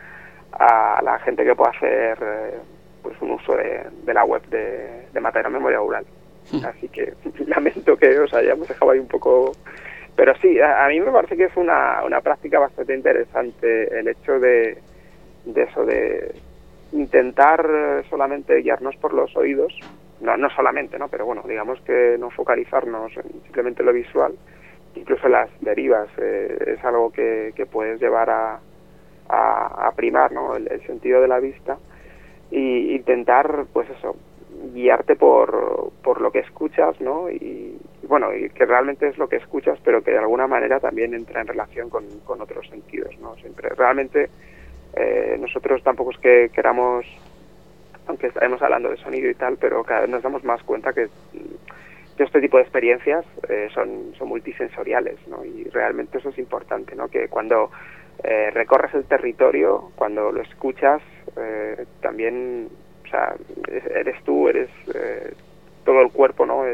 A la gente que pueda hacer pues un uso de la web de Matadero Memoria Oral. Así que lamento que os hayamos dejado ahí un poco... Pero sí, a mí me parece que es una práctica bastante interesante el hecho de eso, de intentar solamente guiarnos por los oídos, no solamente, ¿no? Pero bueno, digamos que no focalizarnos en simplemente lo visual. Incluso las derivas es algo que puedes llevar a primar, ¿no? El sentido de la vista, y intentar, pues eso, guiarte por lo que escuchas, ¿no? Y bueno, y que realmente es lo que escuchas, pero que de alguna manera también entra en relación con otros sentidos, ¿no? Siempre, realmente, nosotros tampoco es que queramos, aunque estaremos hablando de sonido y tal, pero cada vez nos damos más cuenta que este tipo de experiencias son multisensoriales, ¿no? Y realmente eso es importante, ¿no? Que cuando recorres el territorio, cuando lo escuchas, también, o sea, eres tú, eres todo el cuerpo, ¿no?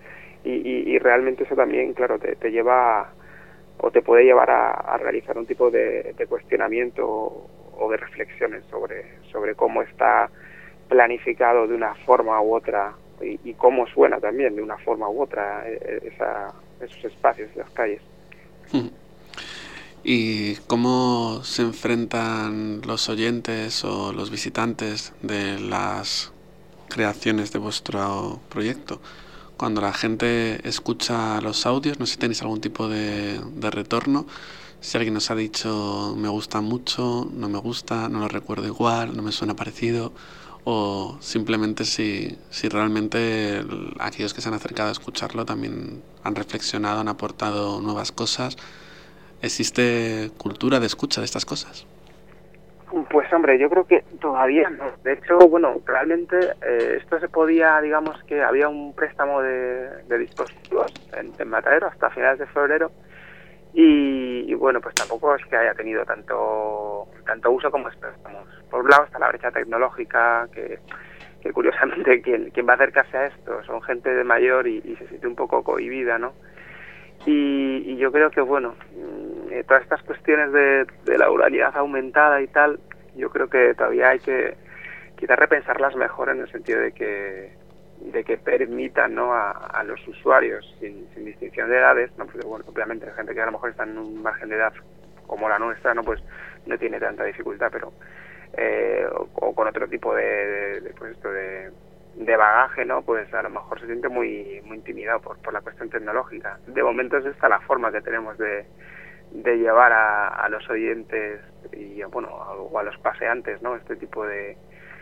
Y realmente eso también, claro, te lleva o te puede llevar a realizar un tipo de cuestionamiento o de reflexiones sobre cómo está planificado de una forma u otra y cómo suena también de una forma u otra esos espacios, las calles. ¿Y cómo se enfrentan los oyentes o los visitantes de las creaciones de vuestro proyecto? Cuando la gente escucha los audios, no sé si tenéis algún tipo de retorno, si alguien nos ha dicho me gusta mucho, no me gusta, no lo recuerdo igual, no me suena parecido, o simplemente si realmente aquellos que se han acercado a escucharlo también han reflexionado, han aportado nuevas cosas. ¿Existe cultura de escucha de estas cosas? Pues hombre, yo creo que todavía no. De hecho, bueno, realmente esto se podía, digamos que había un préstamo de dispositivos en Matadero hasta finales de febrero y bueno, pues tampoco es que haya tenido tanto uso como esperamos. Por un lado está la brecha tecnológica, que curiosamente quien va a acercarse a esto son gente de mayor y se siente un poco cohibida, ¿no? Y yo creo que, bueno, todas estas cuestiones de la oralidad aumentada y tal, yo creo que todavía hay que quizás repensarlas mejor en el sentido de que que permitan, ¿no?, a los usuarios sin distinción de edades, ¿no? Porque, bueno, obviamente la gente que a lo mejor está en un margen de edad como la nuestra, ¿no?, pues no tiene tanta dificultad, pero o con otro tipo de bagaje, ¿no?, pues a lo mejor se siente muy intimidado por la cuestión tecnológica. De momento es esta la forma que tenemos de llevar a los oyentes y, bueno, o a los paseantes, ¿no?, este tipo de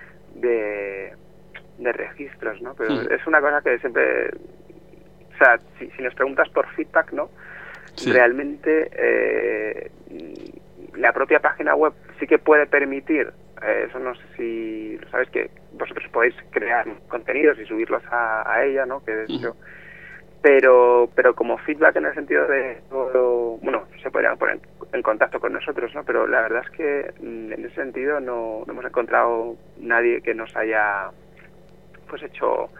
registros, ¿no? Pero es una cosa que siempre, o sea, si nos preguntas por feedback, ¿no? Sí. Realmente la propia página web sí que puede permitir, eso no sé si lo sabéis, que vosotros podéis crear contenidos y subirlos a ella, ¿no? Que de hecho, pero como feedback en el sentido de, bueno, se podrían poner en contacto con nosotros, ¿no? Pero la verdad es que en ese sentido no hemos encontrado nadie que nos haya pues hecho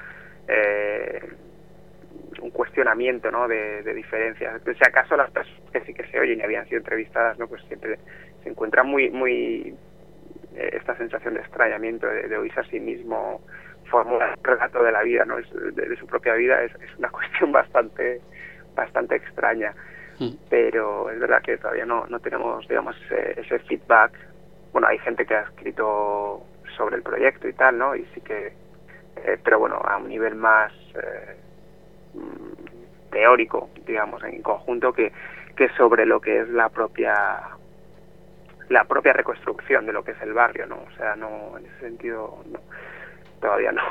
un cuestionamiento, ¿no?, de diferencias. Si acaso las personas que sí que se oyen y habían sido entrevistadas, ¿no?, pues siempre se encuentra muy esta sensación de extrañamiento, de oírse a sí mismo formular el relato de la vida, ¿no?, de su propia vida. Es una cuestión bastante extraña, pero es verdad que todavía no tenemos, digamos, ese feedback. Bueno, hay gente que ha escrito sobre el proyecto y tal, ¿no?, y sí que pero bueno, a un nivel más teórico, digamos, en conjunto, que sobre lo que es la propia reconstrucción de lo que es el barrio, ¿no? O sea, no, en ese sentido, no, todavía no.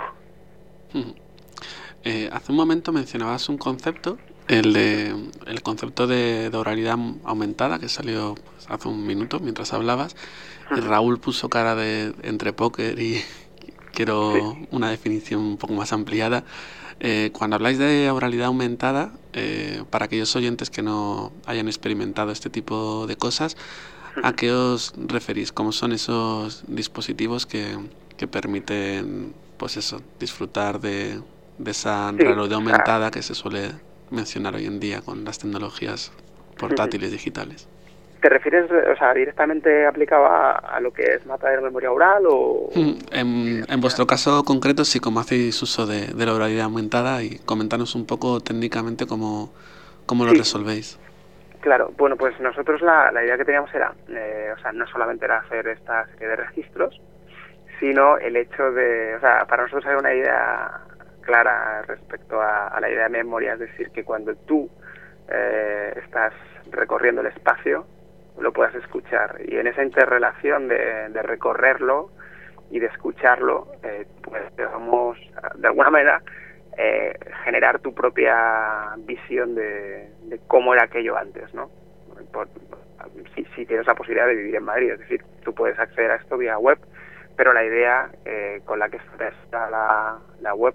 Hace un momento mencionabas un concepto, el concepto de oralidad aumentada, que salió hace un minuto mientras hablabas. Raúl puso cara de entre póker y quiero una definición un poco más ampliada. Cuando habláis de oralidad aumentada, para aquellos oyentes que no hayan experimentado este tipo de cosas, ¿a qué os referís? ¿Cómo son esos dispositivos que permiten, pues eso, disfrutar de esa realidad aumentada que se suele mencionar hoy en día con las tecnologías portátiles digitales? ¿Te refieres, o sea, directamente aplicado a lo que es Matadero Memoria Oral o...? En vuestro caso concreto, sí, cómo hacéis uso de la oralidad aumentada, y comentarnos un poco técnicamente cómo lo resolvéis. Claro, bueno, pues nosotros la idea que teníamos era, o sea, no solamente era hacer esta serie de registros, sino el hecho de, o sea, para nosotros era una idea clara respecto a la idea de memoria, es decir, que cuando tú estás recorriendo el espacio, lo puedas escuchar, y en esa interrelación de recorrerlo y de escucharlo, pues digamos, de alguna manera generar tu propia visión de cómo era aquello antes, ¿no? Si tienes la posibilidad de vivir en Madrid, es decir, tú puedes acceder a esto vía web, pero la idea con la que está la web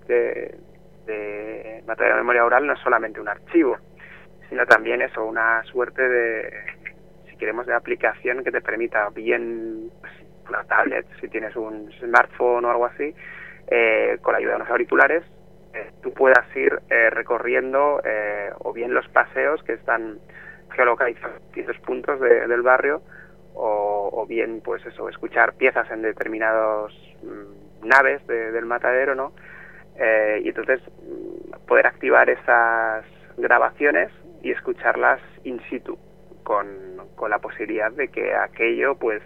de Matadero de Memoria Oral no es solamente un archivo, sino también eso, una suerte de, si queremos, de aplicación que te permita, bien pues, una tablet, si tienes un smartphone o algo así, con la ayuda de unos auriculares, tú puedas ir recorriendo o bien los paseos que están geolocalizados en distintos puntos del barrio, o bien pues eso, escuchar piezas en determinadas naves del matadero, ¿no? Y entonces poder activar esas grabaciones y escucharlas in situ, con la posibilidad de que aquello pues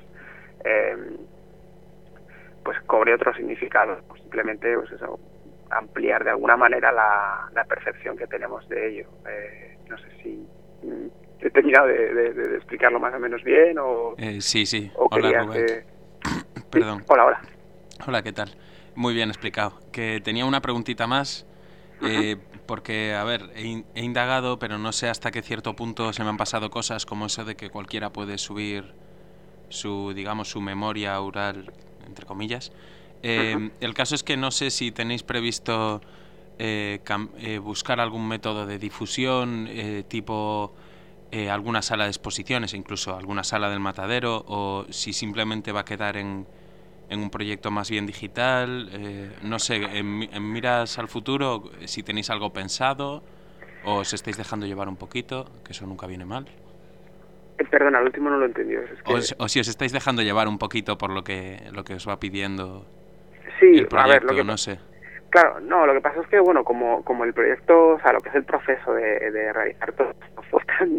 cobre otro significado, simplemente pues eso, ampliar de alguna manera la percepción que tenemos de ello. No sé si he terminado de explicarlo más o menos bien o... Sí. O hola, Rubén. Perdón. Sí. Hola. Hola, ¿qué tal? Muy bien explicado. Que tenía una preguntita más, porque, a ver, he indagado, pero no sé hasta qué cierto punto se me han pasado cosas como eso de que cualquiera puede subir su memoria oral, entre comillas. El caso es que no sé si tenéis previsto buscar algún método de difusión, tipo alguna sala de exposiciones, incluso alguna sala del matadero, o si simplemente va a quedar en un proyecto más bien digital. No sé, en miras al futuro, si tenéis algo pensado o os estáis dejando llevar un poquito, que eso nunca viene mal. Perdona, el último no lo he entendido. Es que... o si os estáis dejando llevar un poquito por lo que os va pidiendo sí, el proyecto, a ver, lo que... no sé. Claro, no, lo que pasa es que, bueno, como el proyecto, o sea, lo que es el proceso de realizar todo esto fue tan,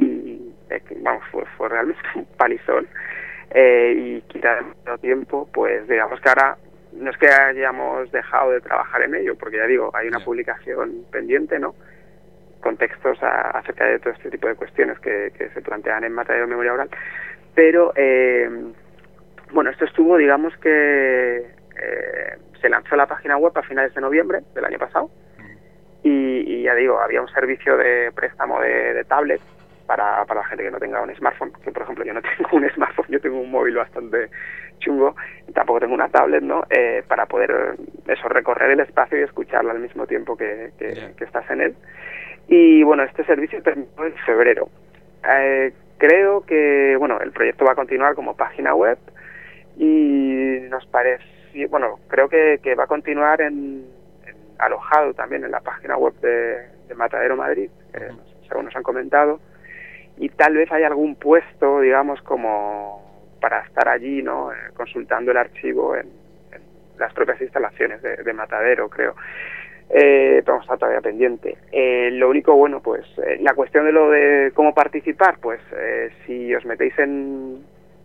fue realmente un palizón, y quitar mucho tiempo, pues digamos que ahora no es que hayamos dejado de trabajar en ello, porque ya digo, hay una publicación pendiente, ¿no?, con textos acerca de todo este tipo de cuestiones que se plantean en Matadero Memoria Oral, pero, bueno, esto estuvo, digamos que se lanzó la página web a finales de noviembre del año pasado, y ya digo, había un servicio de préstamo de tablet para la gente que no tenga un smartphone, que por ejemplo yo no tengo un smartphone, yo tengo un móvil bastante chungo, y tampoco tengo una tablet, ¿no?, para poder recorrer el espacio y escucharlo al mismo tiempo que estás en él. Y bueno, este servicio terminó en febrero. Creo que, bueno, el proyecto va a continuar como página web, y nos parece, bueno, creo que va a continuar alojado también en la página web de Matadero Madrid, según nos han comentado, y tal vez hay algún puesto, digamos, como para estar allí, ¿no?, consultando el archivo en las propias instalaciones de Matadero, creo. Pero está todavía pendiente. Lo único, bueno, pues la cuestión de lo de cómo participar, pues si os metéis en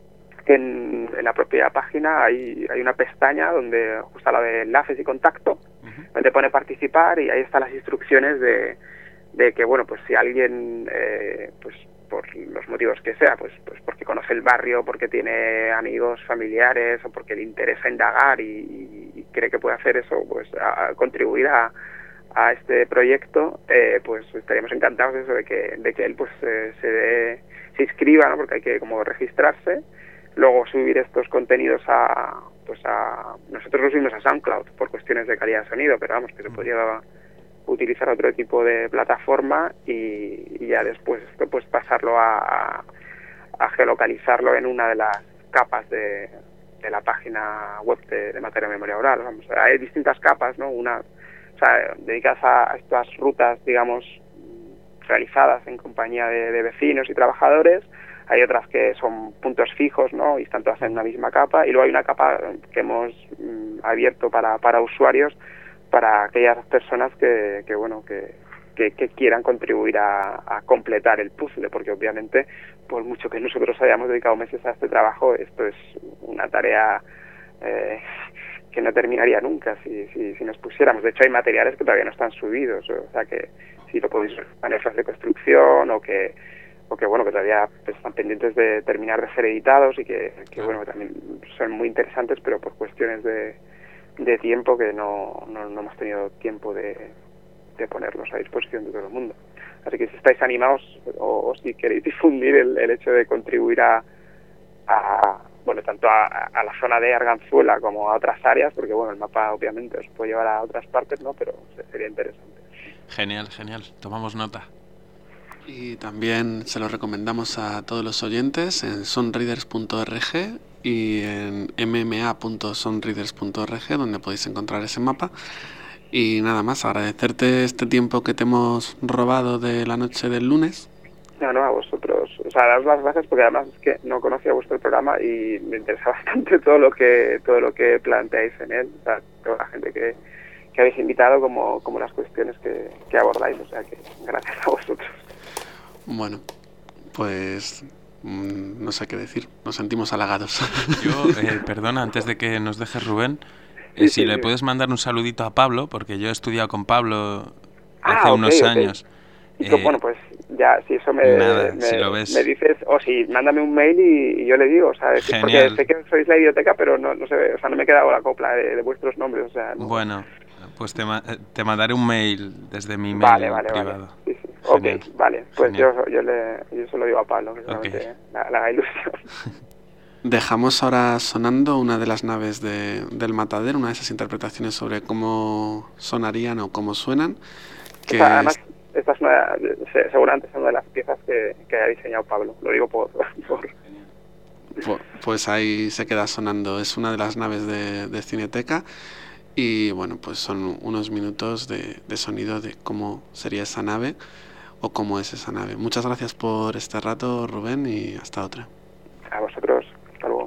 la propia página hay una pestaña donde justo la de enlaces y contacto, donde pone participar, y ahí están las instrucciones de que, bueno, pues si alguien, pues por los motivos que sea, pues porque conoce el barrio, porque tiene amigos, familiares, o porque le interesa indagar y cree que puede hacer eso, pues a contribuir a este proyecto, pues estaríamos encantados de que él pues se inscriba, ¿no?, porque hay que como registrarse, luego subir estos contenidos nosotros los subimos a SoundCloud por cuestiones de calidad de sonido, pero vamos, que se podría utilizar otro tipo de plataforma, y ya después esto pues pasarlo a geolocalizarlo en una de las capas de la página web de Matadero Memoria Oral. Vamos, hay distintas capas, ¿no?, una, o sea, dedicadas a estas rutas, digamos, realizadas en compañía de vecinos y trabajadores. Hay otras que son puntos fijos, ¿no?, y están todas en una misma capa, y luego hay una capa que hemos abierto para usuarios, para aquellas personas que quieran contribuir a completar el puzzle, porque obviamente, por mucho que nosotros hayamos dedicado meses a este trabajo, esto es una tarea que no terminaría nunca si nos pusiéramos. De hecho, hay materiales que todavía no están subidos, o sea que si lo podéis ver en fases de construcción, o que bueno, que todavía pues, están pendientes de terminar de ser editados, y que bueno, también son muy interesantes, pero por cuestiones de tiempo que no hemos tenido tiempo de ponerlos a disposición de todo el mundo. Así que si estáis animados, o si queréis difundir el hecho de contribuir bueno, tanto a la zona de Arganzuela como a otras áreas, porque bueno, el mapa obviamente os puede llevar a otras partes, ¿no?, pero sería interesante. Genial, tomamos nota. Y también se lo recomendamos a todos los oyentes en sonreaders.org y en mma.sonreaders.org, donde podéis encontrar ese mapa. Y nada más, agradecerte este tiempo que te hemos robado de la noche del lunes. No, a vosotros, o sea, daros las gracias, porque además es que no conocía vuestro programa y me interesa bastante todo lo que planteáis en él, o sea, toda la gente que habéis invitado, como las cuestiones que abordáis, o sea que gracias a vosotros. Bueno, pues no sé qué decir, nos sentimos halagados. Yo, perdona, antes de que nos dejes, Rubén, si le puedes mandar un saludito a Pablo, porque yo he estudiado con Pablo hace unos años. Bueno, pues ya, si eso me dices, o si mándame un mail y yo le digo, o sea, porque sé que sois la Idioteca, pero no sé, o sea, no me he quedado la copla de vuestros nombres, o sea. No. Bueno, pues te mandaré un mail desde mi mail privado. Vale. Sí. Ok, vale, pues yo se lo digo a Pablo, que seguramente le haga ilusión. Dejamos ahora sonando una de las naves del Matadero, una de esas interpretaciones sobre cómo sonarían o cómo suenan. Que además, esta es seguramente es una de las piezas que ha diseñado Pablo, lo digo por... Pues ahí se queda sonando, es una de las naves de Cineteca, y bueno, pues son unos minutos de sonido de cómo sería esa nave o cómo es esa nave. Muchas gracias por este rato, Rubén, y hasta otra. A vosotros, hasta luego.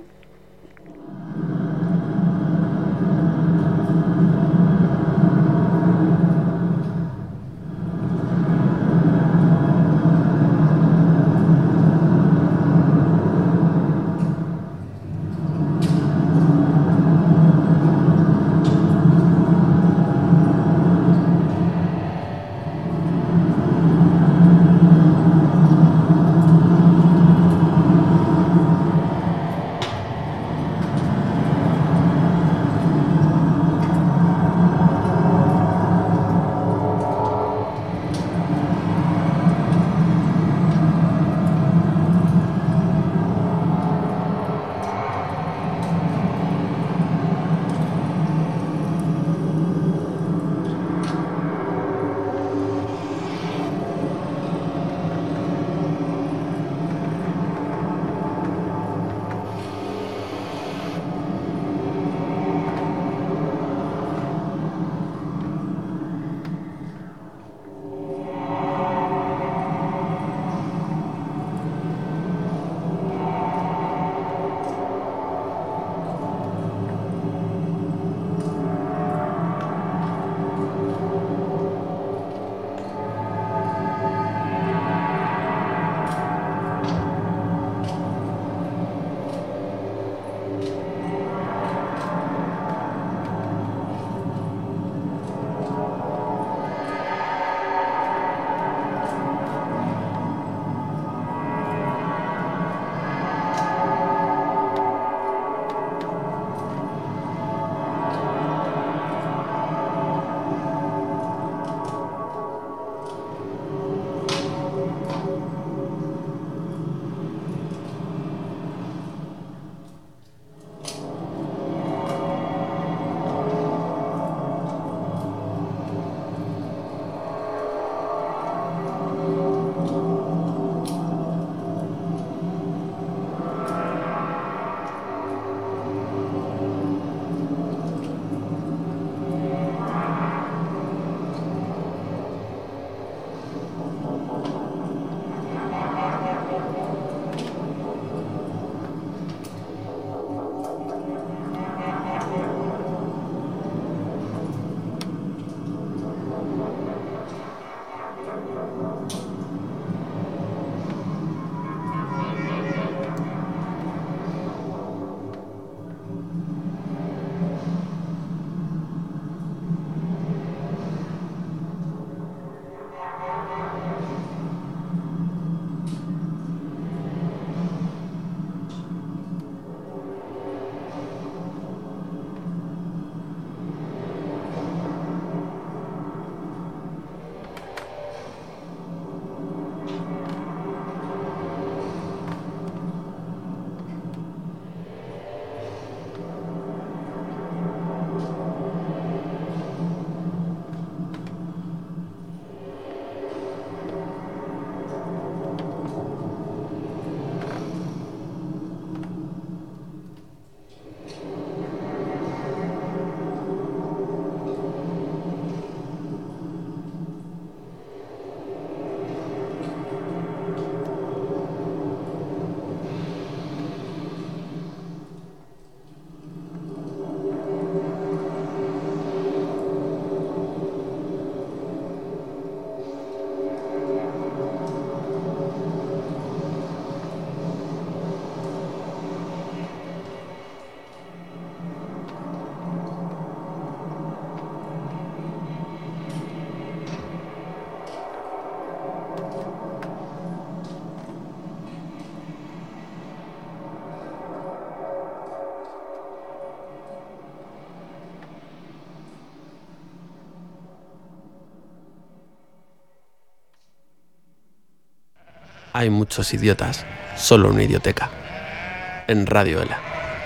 Hay muchos idiotas, solo una idioteca. En Radio ELA.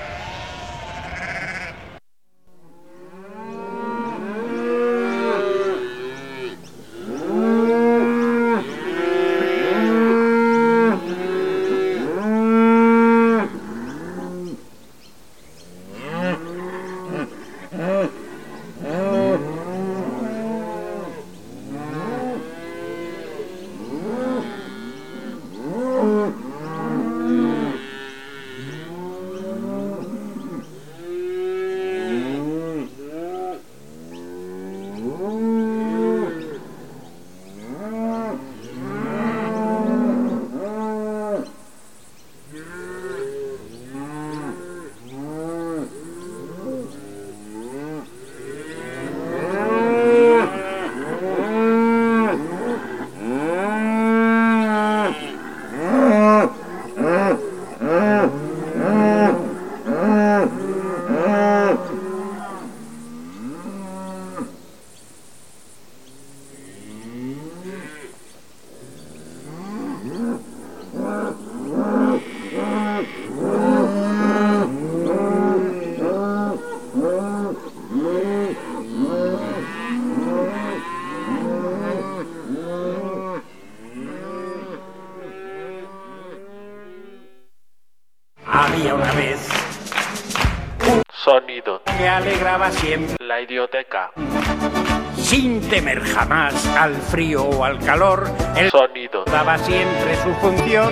Había una vez un sonido que alegraba siempre la idioteca. Sin temer jamás al frío o al calor, el sonido daba siempre su función.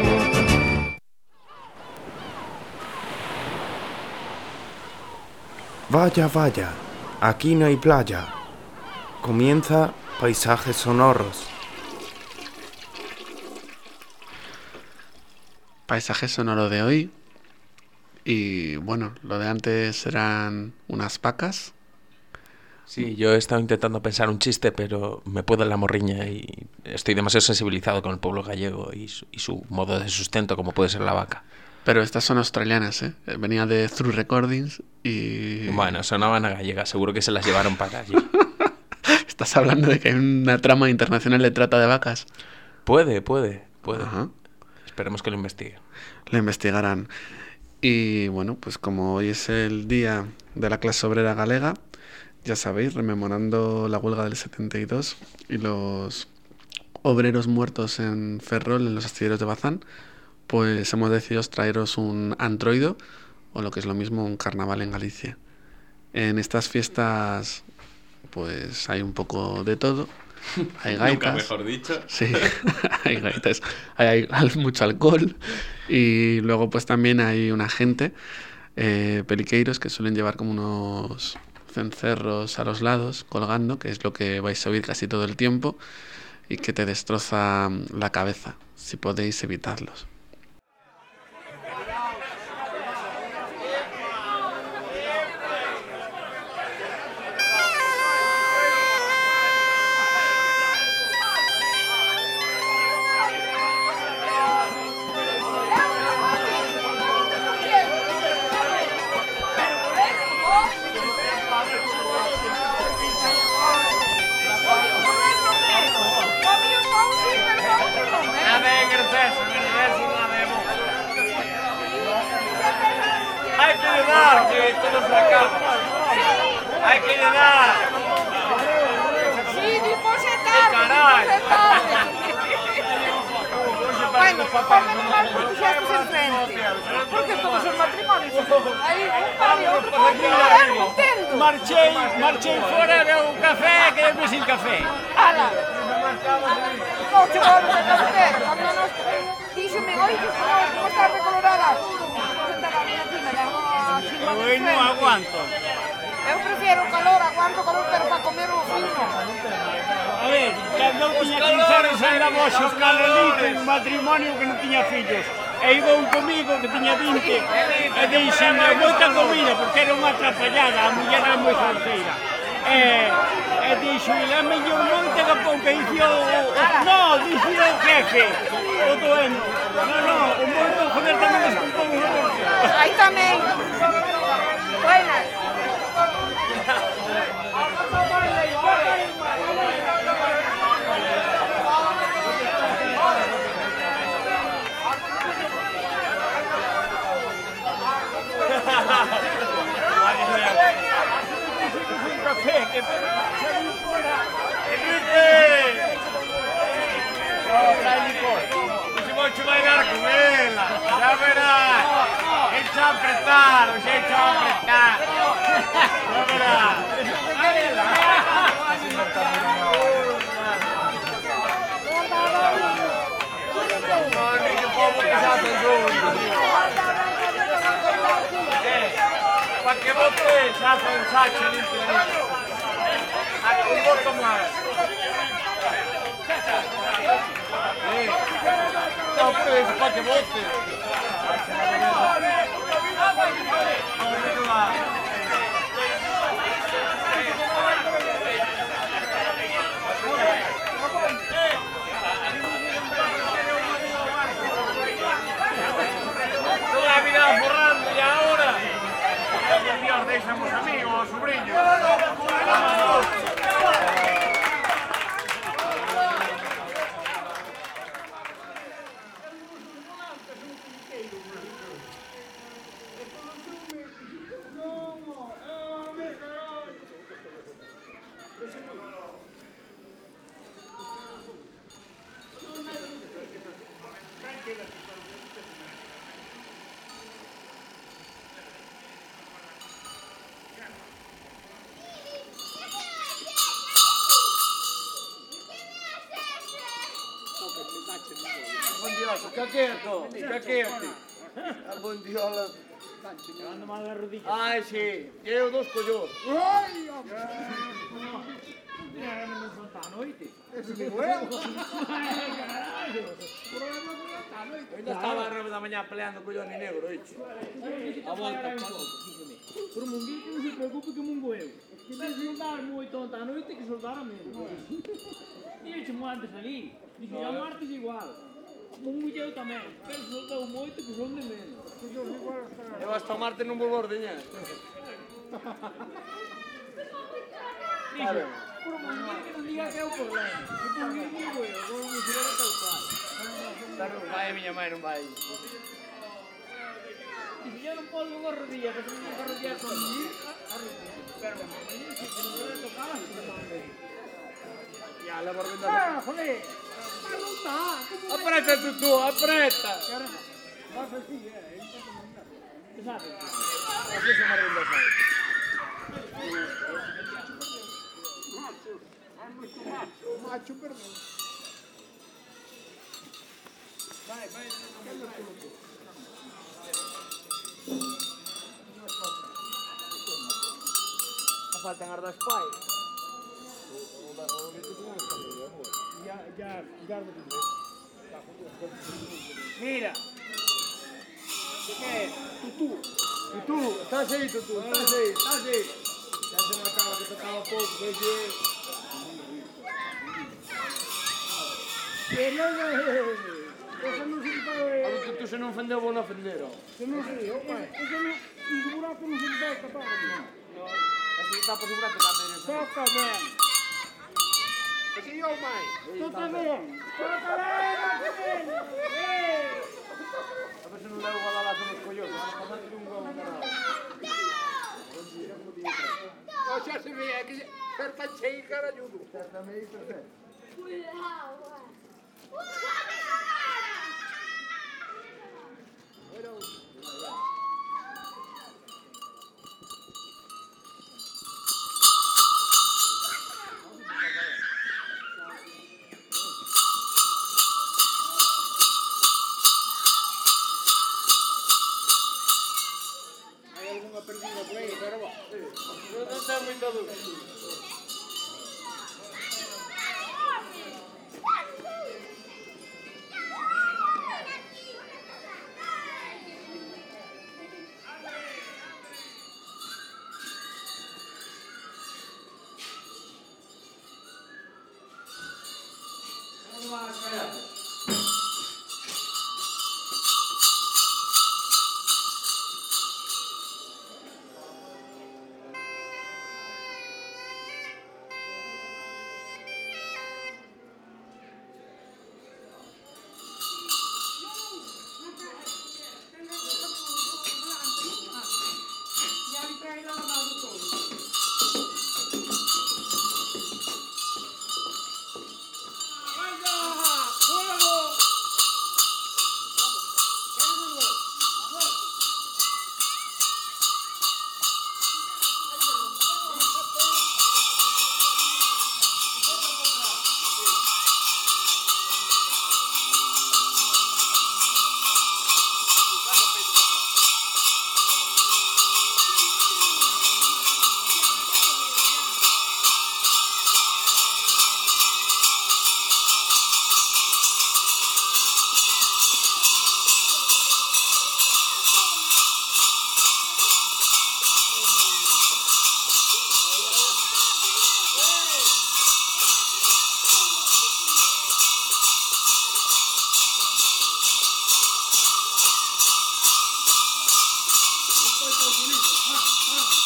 Vaya, vaya, aquí no hay playa. Comienza Paisajes Sonoros. Paisaje sonoro de hoy. Y bueno, lo de antes eran unas vacas. Sí, yo he estado intentando pensar un chiste, pero me puedo en la morriña y estoy demasiado sensibilizado con el pueblo gallego y su modo de sustento, como puede ser la vaca. Pero estas son australianas, ¿eh? Venía de Through Recordings y... Bueno, sonaban a gallegas, seguro que se las llevaron para allí. ¿Estás hablando de que hay una trama internacional de trata de vacas? Puede. Ajá. Esperemos que lo investiguen. Lo investigarán. Y bueno, pues como hoy es el día de la clase obrera galega, ya sabéis, rememorando la huelga del 72 y los obreros muertos en Ferrol, en los astilleros de Bazán, pues hemos decidido traeros un antroido, o lo que es lo mismo, un carnaval en Galicia. En estas fiestas pues hay un poco de todo. Hay gaitas. Nunca mejor dicho. Sí, hay gaitas. Hay mucho alcohol. Y luego pues también hay una gente, peliqueiros, que suelen llevar como unos cencerros a los lados, colgando, que es lo que vais a oír casi todo el tiempo, y que te destroza la cabeza, si podéis evitarlos. Hay que llegar. Sí, después se tarde. Bueno, papá, ya estás enfrente. Porque todos son matrimonios. Ahí, un par de otro. Marchei fora de un café, quedéme sin café. ¡Hala! 8 horas de café. Cuando nos díxeme, oye, ¿cómo estás recolorada? Eu non aguanto. Eu prefiero calor, aguanto calor, pero para comer o fino. A ver, cando eu tiña 15 anos andamos na elite un matrimonio que non tiña fillos. E iba un comigo que tiña 20 e deixenme moita comida porque era unha atrapallada, a muller era moi forceira. E dixo, a mellor monte que pon que dixo o jefe, o doente. O monte, joder, tamén desculpou o monte. Aí tamén. Buenas. Enrique, Enrique! No, trae licor. Non si voglio bailar con ella. Ya verás. Echa a apretar, os echa a apretar. Ya verás. Enrique, poco que xa ten para que vote xa ten sache limpio. Un voto máis. No, pero eso para que vote. Toda la vida borrando y ahora. Dios, deixamos amigos, sobrinhos. Caquete. Al bondiola. Ando mal la rodilla. Ai, sí. Eu dos collós. Ai, non son tan oite. Eso que bueno. Ainda estaba a 9 da mañá peleando con Johnny Negro, oíste. A volta. Por un momento non se preocupe que mon eu. Que se soldar moi tonta a noite que soldar a menos. E eu chamo antes ali. Dixe, a martes igual. Un mulleu tamén, pero soldou moito que son de menos. Eu hasta o martes non vou ordeñar. Claro. Por un momento que non diga que é o problema. Que por mí digo eu, como me xera teu pai. Non vai a miña mãe, non vai. Dice, yo non podo unha rodilla, que se me unha rodilla con mi pero se non me tocaba, se me mande. Ya, la borrenda. Ah, joder. Non está. Apreta tú, apreta. Vas así, que sabes? Así se me arrenda, sabes. Macho, perdón. Vai. Faltan as das pais. Ya, mira. ¿Qué? Tutú, estás aí, Tutú, estás aí. Ya se notaba que tocaba pouco, vexe. Pero eso non se puede... A Tutú se non ofendeu, vou non ofender. Eso non se puede. Eso non... Un buraco non se puede tapar. No. Así está por un buraco cando eres. Toca ben. Así eu, mai. Toca ben. A ver se non levo balalazo nos collos. Vamos a pasar un gol carado. No, xa se ve, que ser tan chei caralludo. Certamente, perfecto. Cuidado, Hai algunha perdida por aí, pero va. Non ten moita dúvida.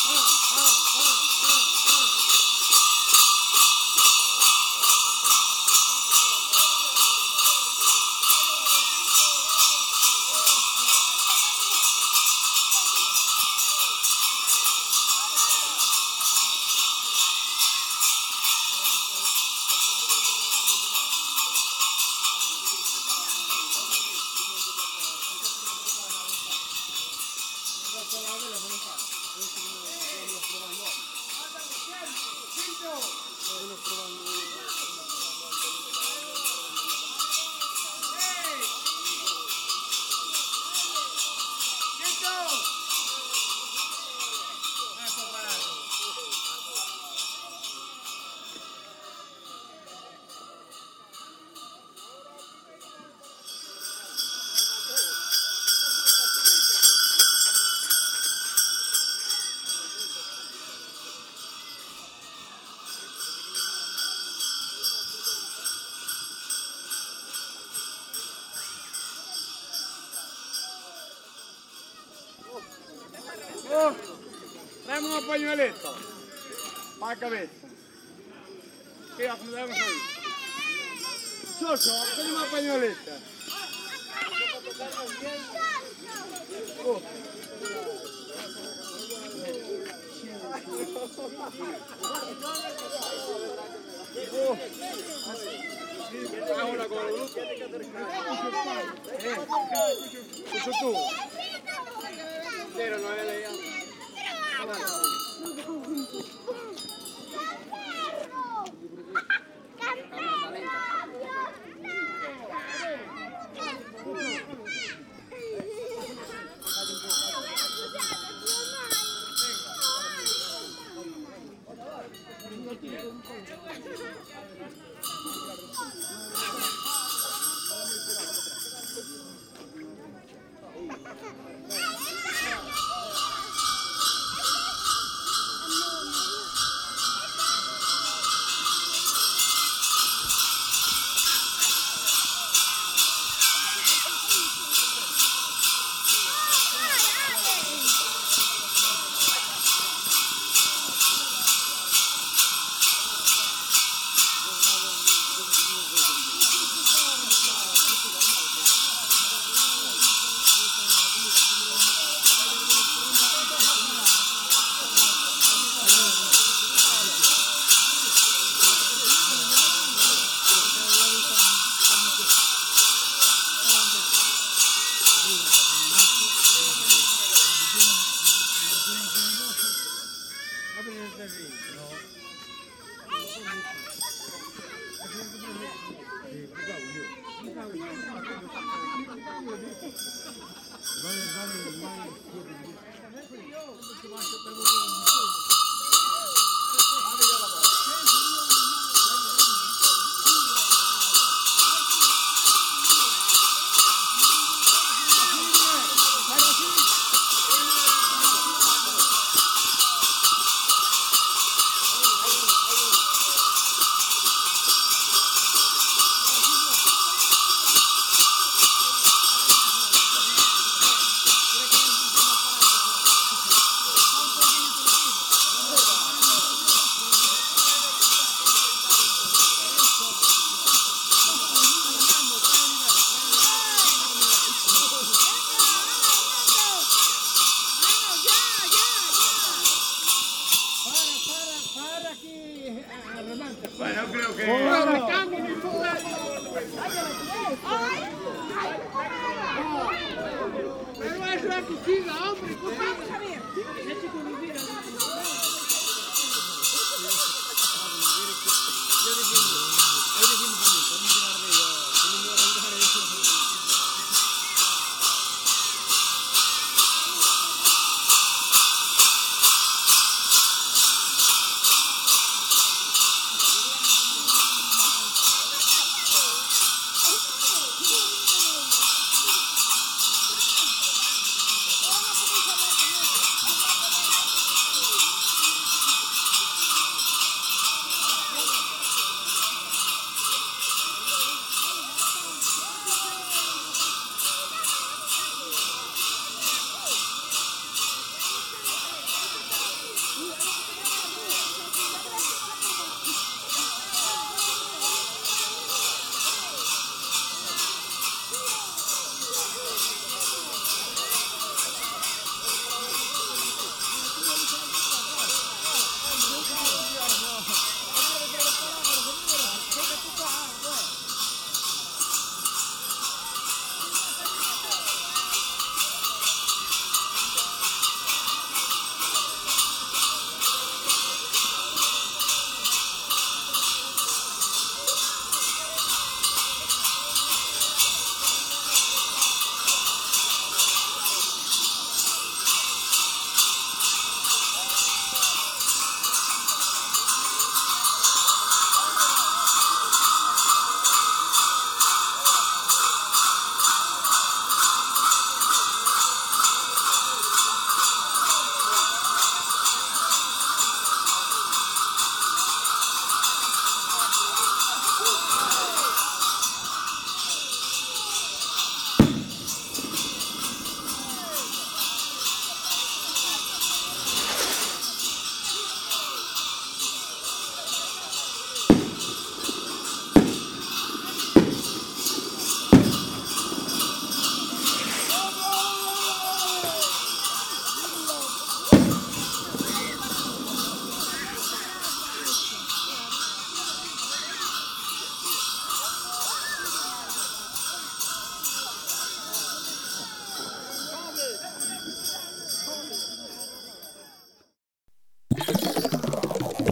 Tráeme una pañueleta para la cabeza. ¿Qué acomodamos ahí? Soso, tráeme una pañueleta. Ahora con el grupo. Escucho tú. Pero no es leído. Bueno, creo que... Pero es la cocina, hombre. Vamos a ver.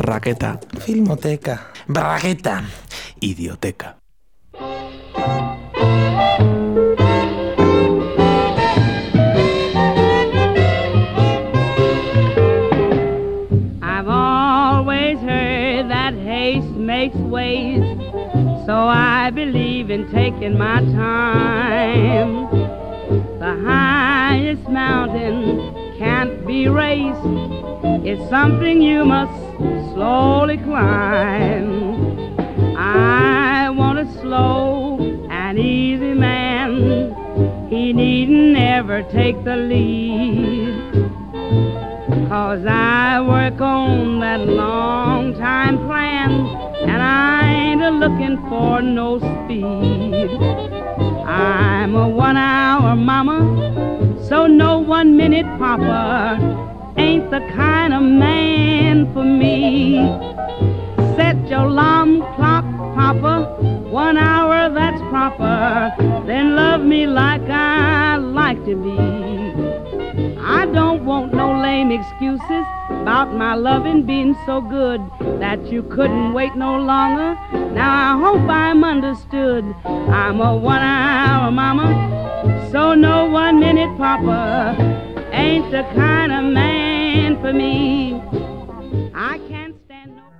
Bragueta. Filmoteca. Bragueta. Idioteca. I've always heard that haste makes waste, so I believe in taking my time. The highest mountain can't be raced. It's something you must slowly climb. I want a slow and easy man. He needn't ever take the lead. 'Cause I work on that long time plan, and I ain't a-looking for no speed. I'm a 1-hour mama, so no 1-minute papa ain't the kind of man for me. Set your alarm clock, papa, 1 hour, that's proper. Then love me like I like to be. I don't want no lame excuses about my loving being so good that you couldn't wait no longer. Now I hope I'm understood. I'm a 1-hour mama, so no 1-minute papa ain't the kind of man for me. I can't stand no...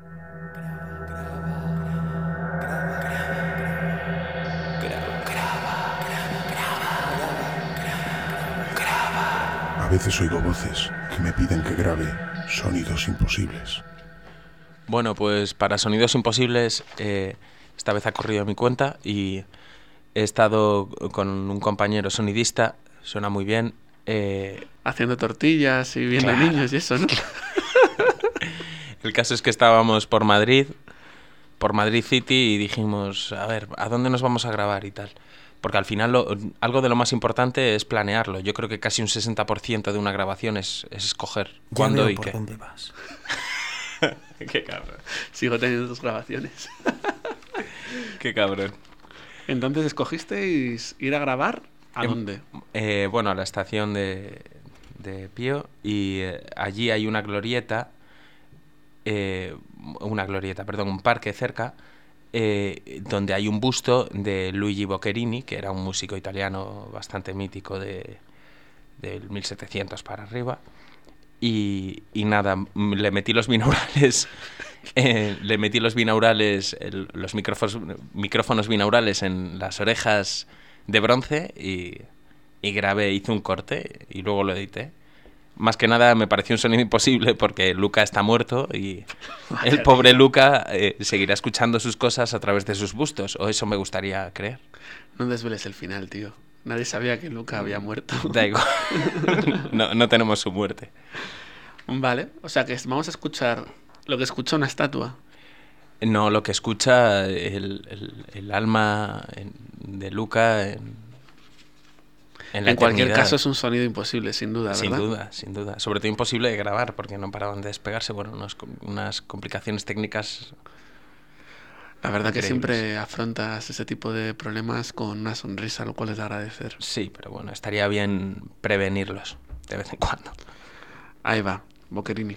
A veces oigo voces que me piden que grabe sonidos imposibles. Bueno, pues para Sonidos Imposibles, esta vez ha corrido a mi cuenta y he estado con un compañero sonidista, suena muy bien. Haciendo tortillas y viendo niños y eso, ¿no? El caso es que estábamos por Madrid City, y dijimos, a ver, ¿a dónde nos vamos a grabar y tal? Porque al final algo de lo más importante es planearlo. Yo creo que casi un 60% de una grabación es escoger cuándo y qué. ¿Dónde vas? Qué cabrón. Sigo teniendo tus grabaciones. Qué cabrón. Entonces, ¿escogisteis ir a grabar? ¿A dónde? Bueno, a la estación de Pío, y allí hay una glorieta, un parque cerca, donde hay un busto de Luigi Boccherini, que era un músico italiano bastante mítico del 1700 para arriba. Y nada, le metí los binaurales, los micrófonos binaurales en las orejas de bronce y grabé, hice un corte y luego lo edité. Más que nada me pareció un sonido imposible porque Luca está muerto y el pobre Luca seguirá escuchando sus cosas a través de sus bustos, o eso me gustaría creer. No desveles el final, tío. Nadie sabía que Luca había muerto. Da igual. No tenemos su muerte. Vale, o sea que vamos a escuchar lo que escucha una estatua. No, lo que escucha el alma de Luca en cualquier caso es un sonido imposible, sin duda, ¿verdad? Sin duda. Sobre todo imposible de grabar porque no paraban de despegarse. Bueno, unas complicaciones técnicas. La verdad que siempre afrontas ese tipo de problemas con una sonrisa, lo cual es de agradecer. Sí, pero bueno, estaría bien prevenirlos de vez en cuando. Ahí va, Boccherini.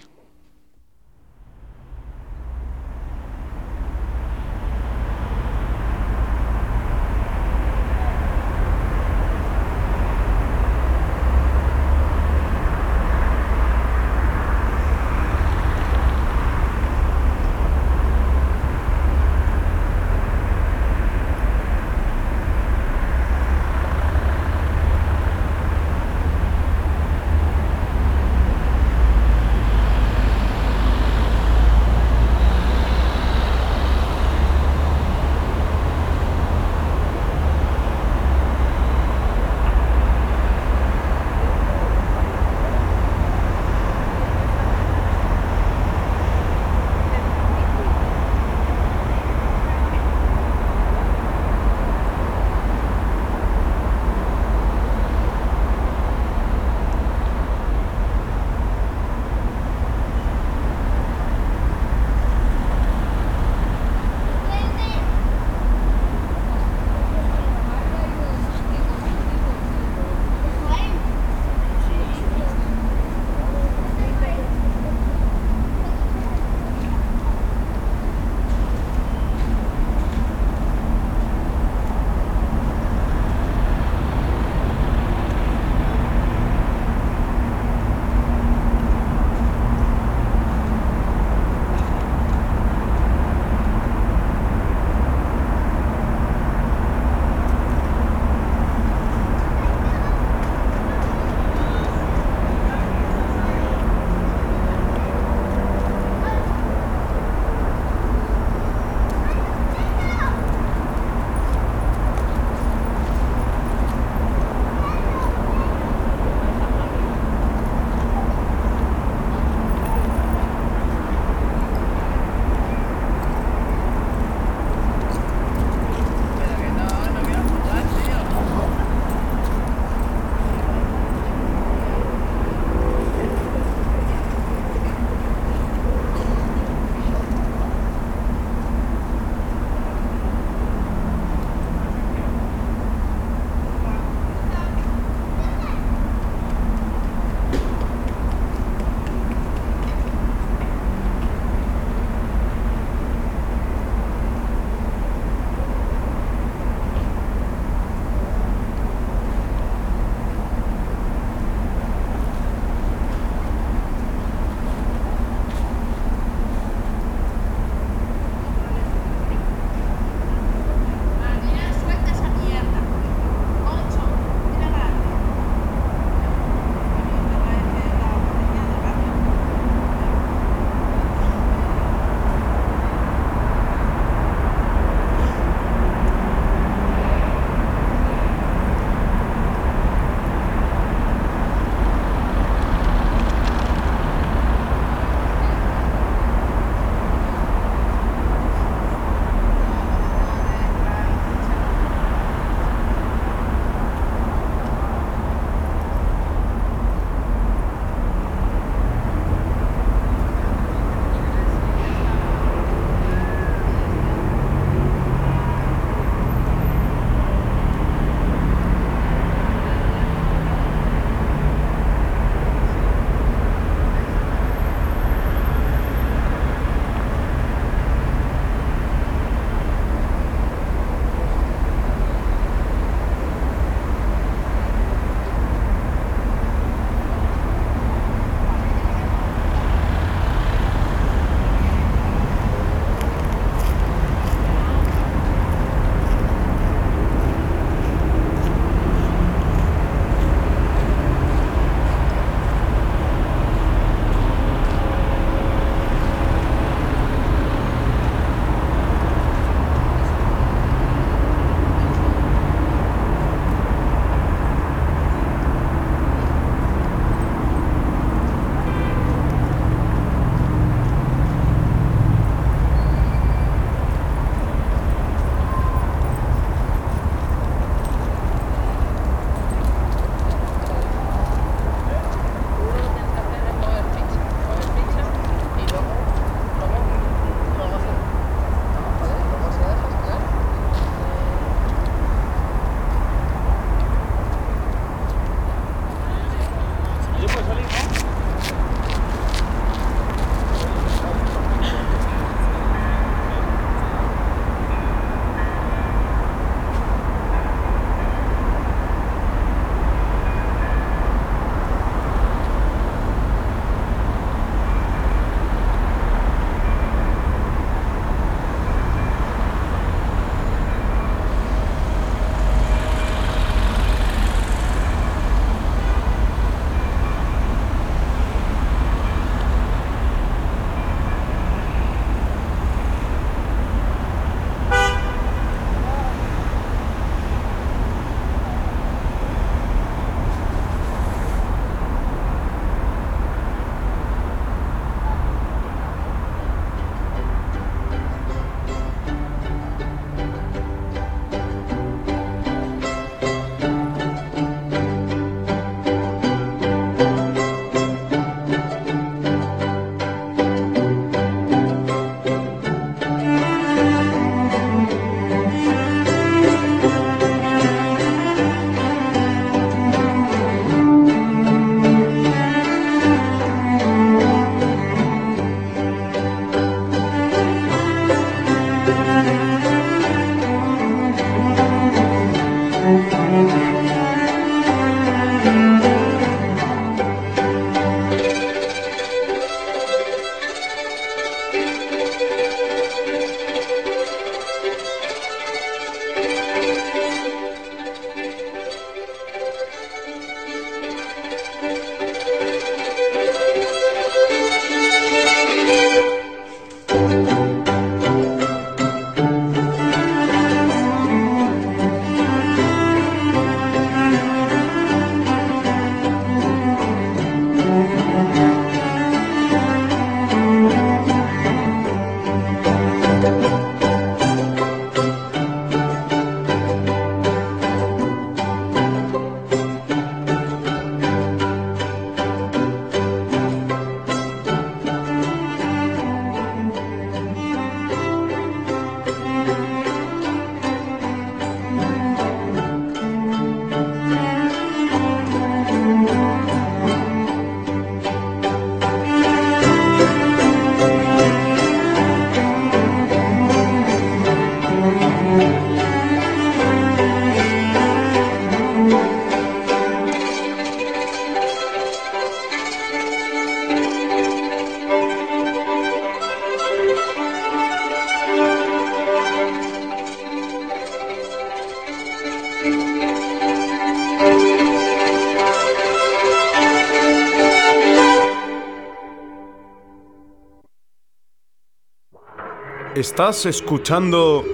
Estás escuchando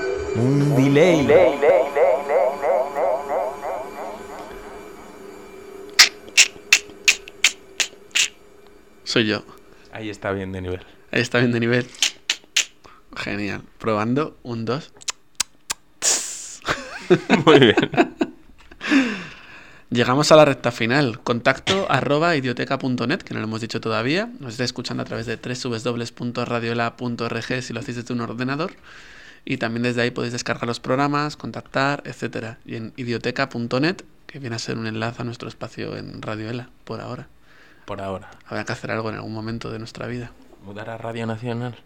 un delay. Soy yo. Ahí está bien de nivel. Ahí está bien de nivel. Genial. Probando. 1, 2. Muy bien. Llegamos a la recta final. Contacto @idioteca.net, que no lo hemos dicho todavía. Nos estáis escuchando a través de www.radioela.org si lo hacéis desde un ordenador. Y también desde ahí podéis descargar los programas, contactar, etcétera. Y en idioteca.net, que viene a ser un enlace a nuestro espacio en Radioela, por ahora. Por ahora. Habrá que hacer algo en algún momento de nuestra vida. Mudar a Radio Nacional.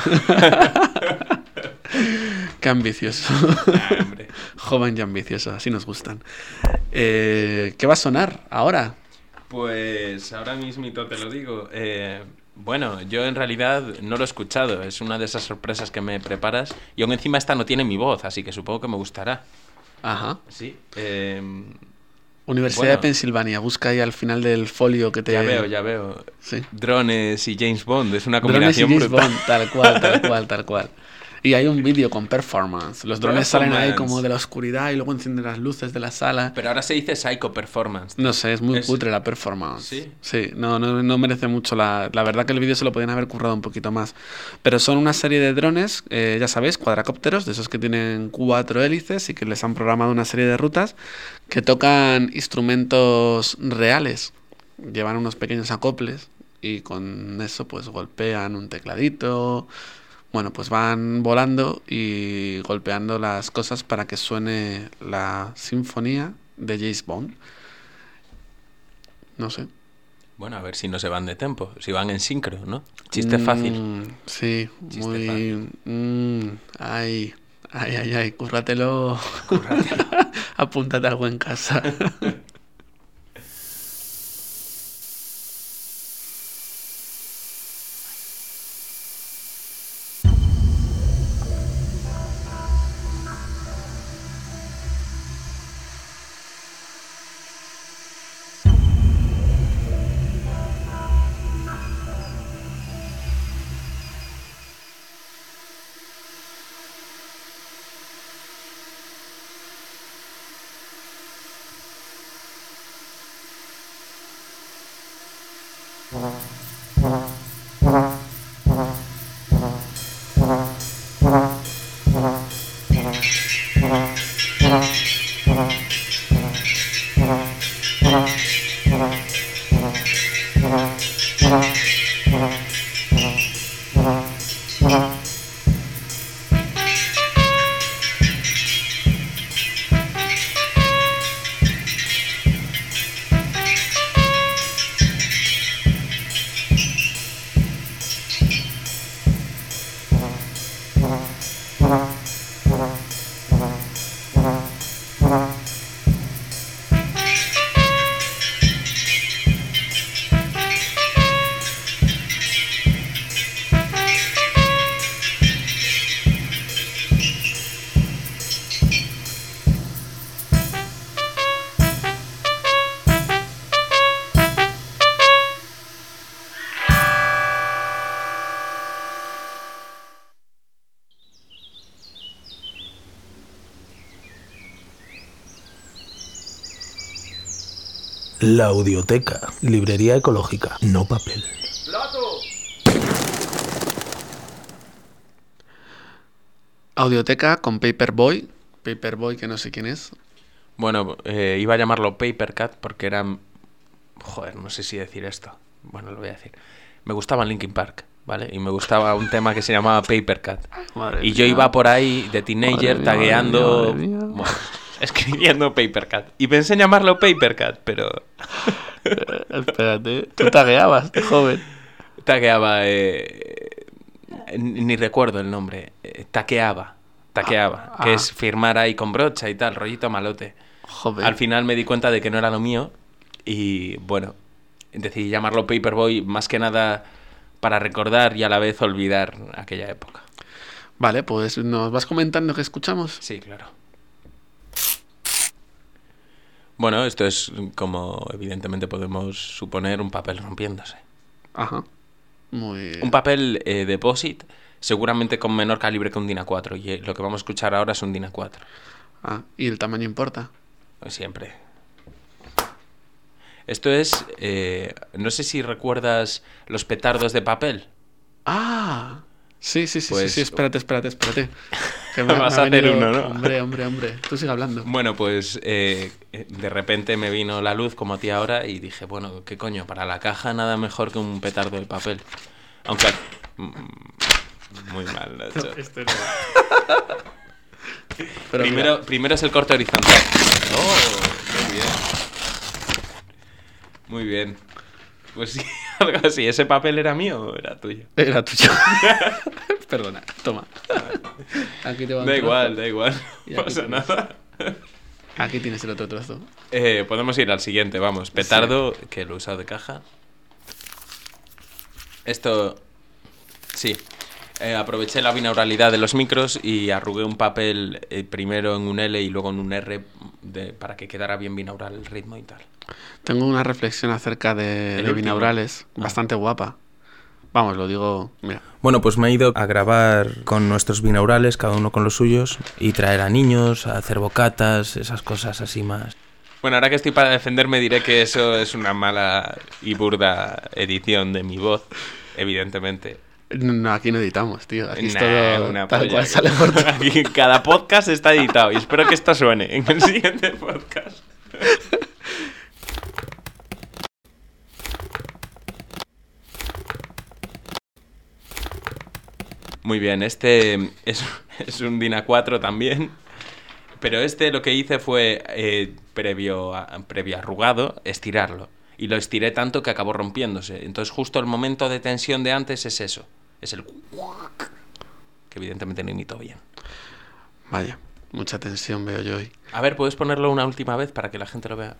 Qué ambicioso. Joven y ambicioso, así nos gustan. ¿Qué va a sonar ahora? Pues ahora mismito te lo digo. Bueno, yo en realidad no lo he escuchado. Es una de esas sorpresas que me preparas. Y aún encima esta no tiene mi voz, así que supongo que me gustará. Ajá. Sí. Universidad de Pensilvania. Busca ahí al final del folio que te... Ya veo. Sí. Drones y James Bond. Es una combinación brutal. brutal. Bond, tal cual. Y hay un vídeo con performance. Los drones salen ahí como de la oscuridad y luego encienden las luces de la sala. Pero ahora se dice psycho performance. No sé, es muy cutre la performance. ¿Sí? Sí, no merece mucho. La verdad que el vídeo se lo podían haber currado un poquito más. Pero son una serie de drones, ya sabéis, cuadracópteros, de esos que tienen 4 hélices y que les han programado una serie de rutas que tocan instrumentos reales. Llevan unos pequeños acoples y con eso pues golpean un tecladito... Bueno, pues van volando y golpeando las cosas para que suene la sinfonía de James Bond. No sé. Bueno, a ver si no se van de tempo, si van en sincro, ¿no? Chiste fácil. Sí, Chiste muy... fácil. Ay, cúrratelo. Apúntate algo en casa. La Audioteca, librería ecológica, no papel. Audioteca con Paperboy. Paperboy, que no sé quién es. Bueno, iba a llamarlo Papercat porque eran... Joder, no sé si decir esto. Bueno, lo voy a decir. Me gustaba Linkin Park, ¿vale? Y me gustaba un tema que se llamaba Papercat. Y yo iba por ahí de teenager tagueando... Bueno, escribiendo Papercat. Y pensé en llamarlo Papercat, pero... Espérate, tú tagueabas, joven. Tagueaba... ni recuerdo el nombre. Taqueaba. Que es firmar ahí con brocha y tal, rollito malote. Joder. Al final me di cuenta de que no era lo mío. Y bueno, decidí llamarlo Paperboy más que nada para recordar y a la vez olvidar aquella época. Vale, pues ¿nos vas comentando qué escuchamos? Sí, claro. Bueno, esto es como evidentemente podemos suponer un papel rompiéndose. Ajá. Muy bien. Un papel de POSIT seguramente con menor calibre que un DIN A4 y lo que vamos a escuchar ahora es un DIN A4. Ah, ¿y el tamaño importa? Pues siempre. Esto es... no sé si recuerdas los petardos de papel. Ah, sí, pues, sí, espérate. Que me vas a hacer uno, ¿no? Hombre, tú sigue hablando. Bueno, pues de repente me vino la luz como a ti ahora y dije, bueno, ¿qué coño? Para la caja nada mejor que un petardo de papel. Aunque... muy mal, Nacho. Pero primero es el corte horizontal. ¡Oh! ¡Qué bien! Muy bien. Pues sí, algo así. ¿Ese papel era mío o era tuyo? Era tuyo. Perdona, toma. Aquí te va da igual. No pasa nada. Aquí tienes el otro trozo. Podemos ir al siguiente, vamos. Petardo, sí. Que lo he usado de caja. Esto... Sí. Aproveché la binauralidad de los micros y arrugué un papel primero en un L y luego en un R para que quedara bien binaural el ritmo y tal. Tengo una reflexión acerca de binaurales bastante guapa. Vamos, lo digo... Mira. Bueno, pues me he ido a grabar con nuestros binaurales, cada uno con los suyos, y traer a niños, a hacer bocatas, esas cosas así más. Bueno, ahora que estoy para defenderme diré que eso es una mala y burda edición de mi voz, evidentemente. No, aquí no editamos, tío. Aquí es todo tal cual sale por todo. Aquí cada podcast está editado y espero que esto suene en el siguiente podcast. Muy bien, este es un DIN A4 también, pero lo que hice fue, previo arrugado, estirarlo. y lo estiré tanto que acabó rompiéndose. Entonces justo el momento de tensión de antes es eso, es el que evidentemente no imito bien. Vaya, mucha tensión veo yo hoy. A ver, ¿puedes ponerlo una última vez para que la gente lo vea?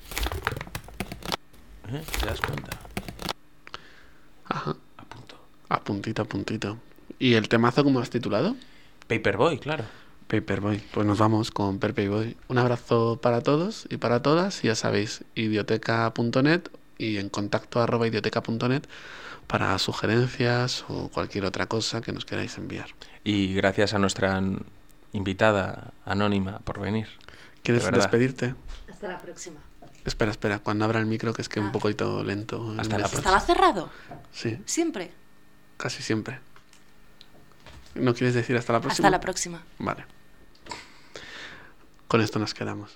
¿Te das cuenta? Ajá. A puntito. ¿Y el temazo cómo lo has titulado? Paperboy, claro. Paperboy. Pues nos vamos con Paperboy. Un abrazo para todos y para todas. Y ya sabéis, idioteca.net y en contacto @idioteca.net para sugerencias o cualquier otra cosa que nos queráis enviar. Y gracias a nuestra invitada anónima por venir. ¿Quieres despedirte? Hasta la próxima. Espera, cuando abra el micro, que es que un poquito lento. Hasta la próxima. ¿Estaba cerrado? Sí. ¿Siempre? Casi siempre. ¿No quieres decir hasta la próxima? Hasta la próxima. Vale. Con esto nos quedamos.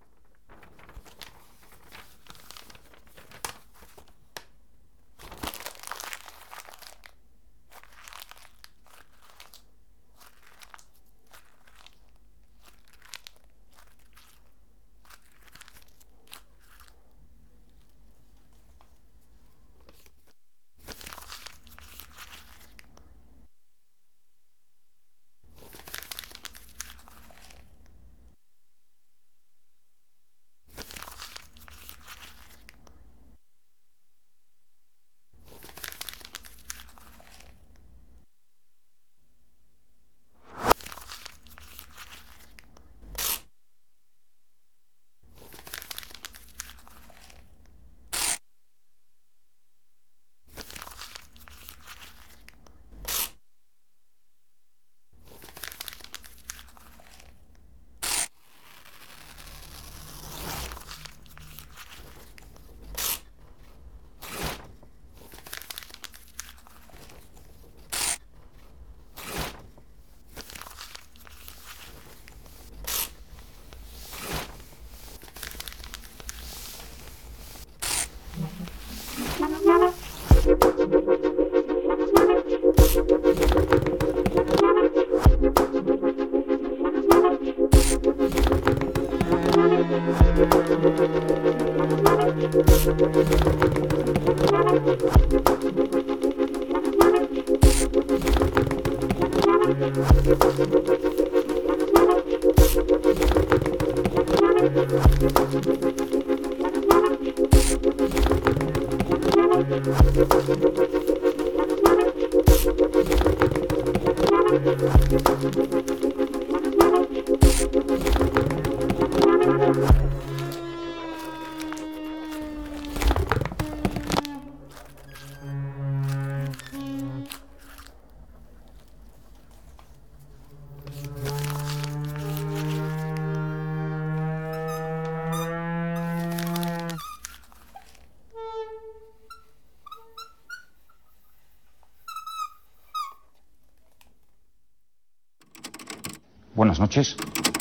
Buenas noches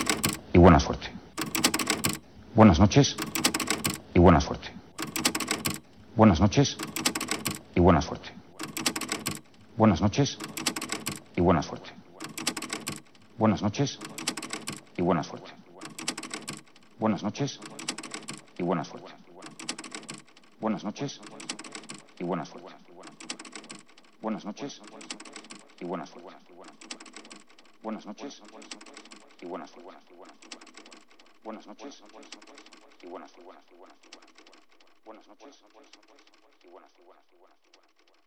y buena suerte. Buenas noches y buena suerte. Buenas noches y buena suerte. Buenas noches y buena suerte. Buenas noches y buena suerte. Buenas noches y buena suerte. Buenas noches y buena suerte. Buenas noches y buena suerte. Buenas noches y buena suerte. Buenas noches y buena suerte. Buenas noches y buena suerte.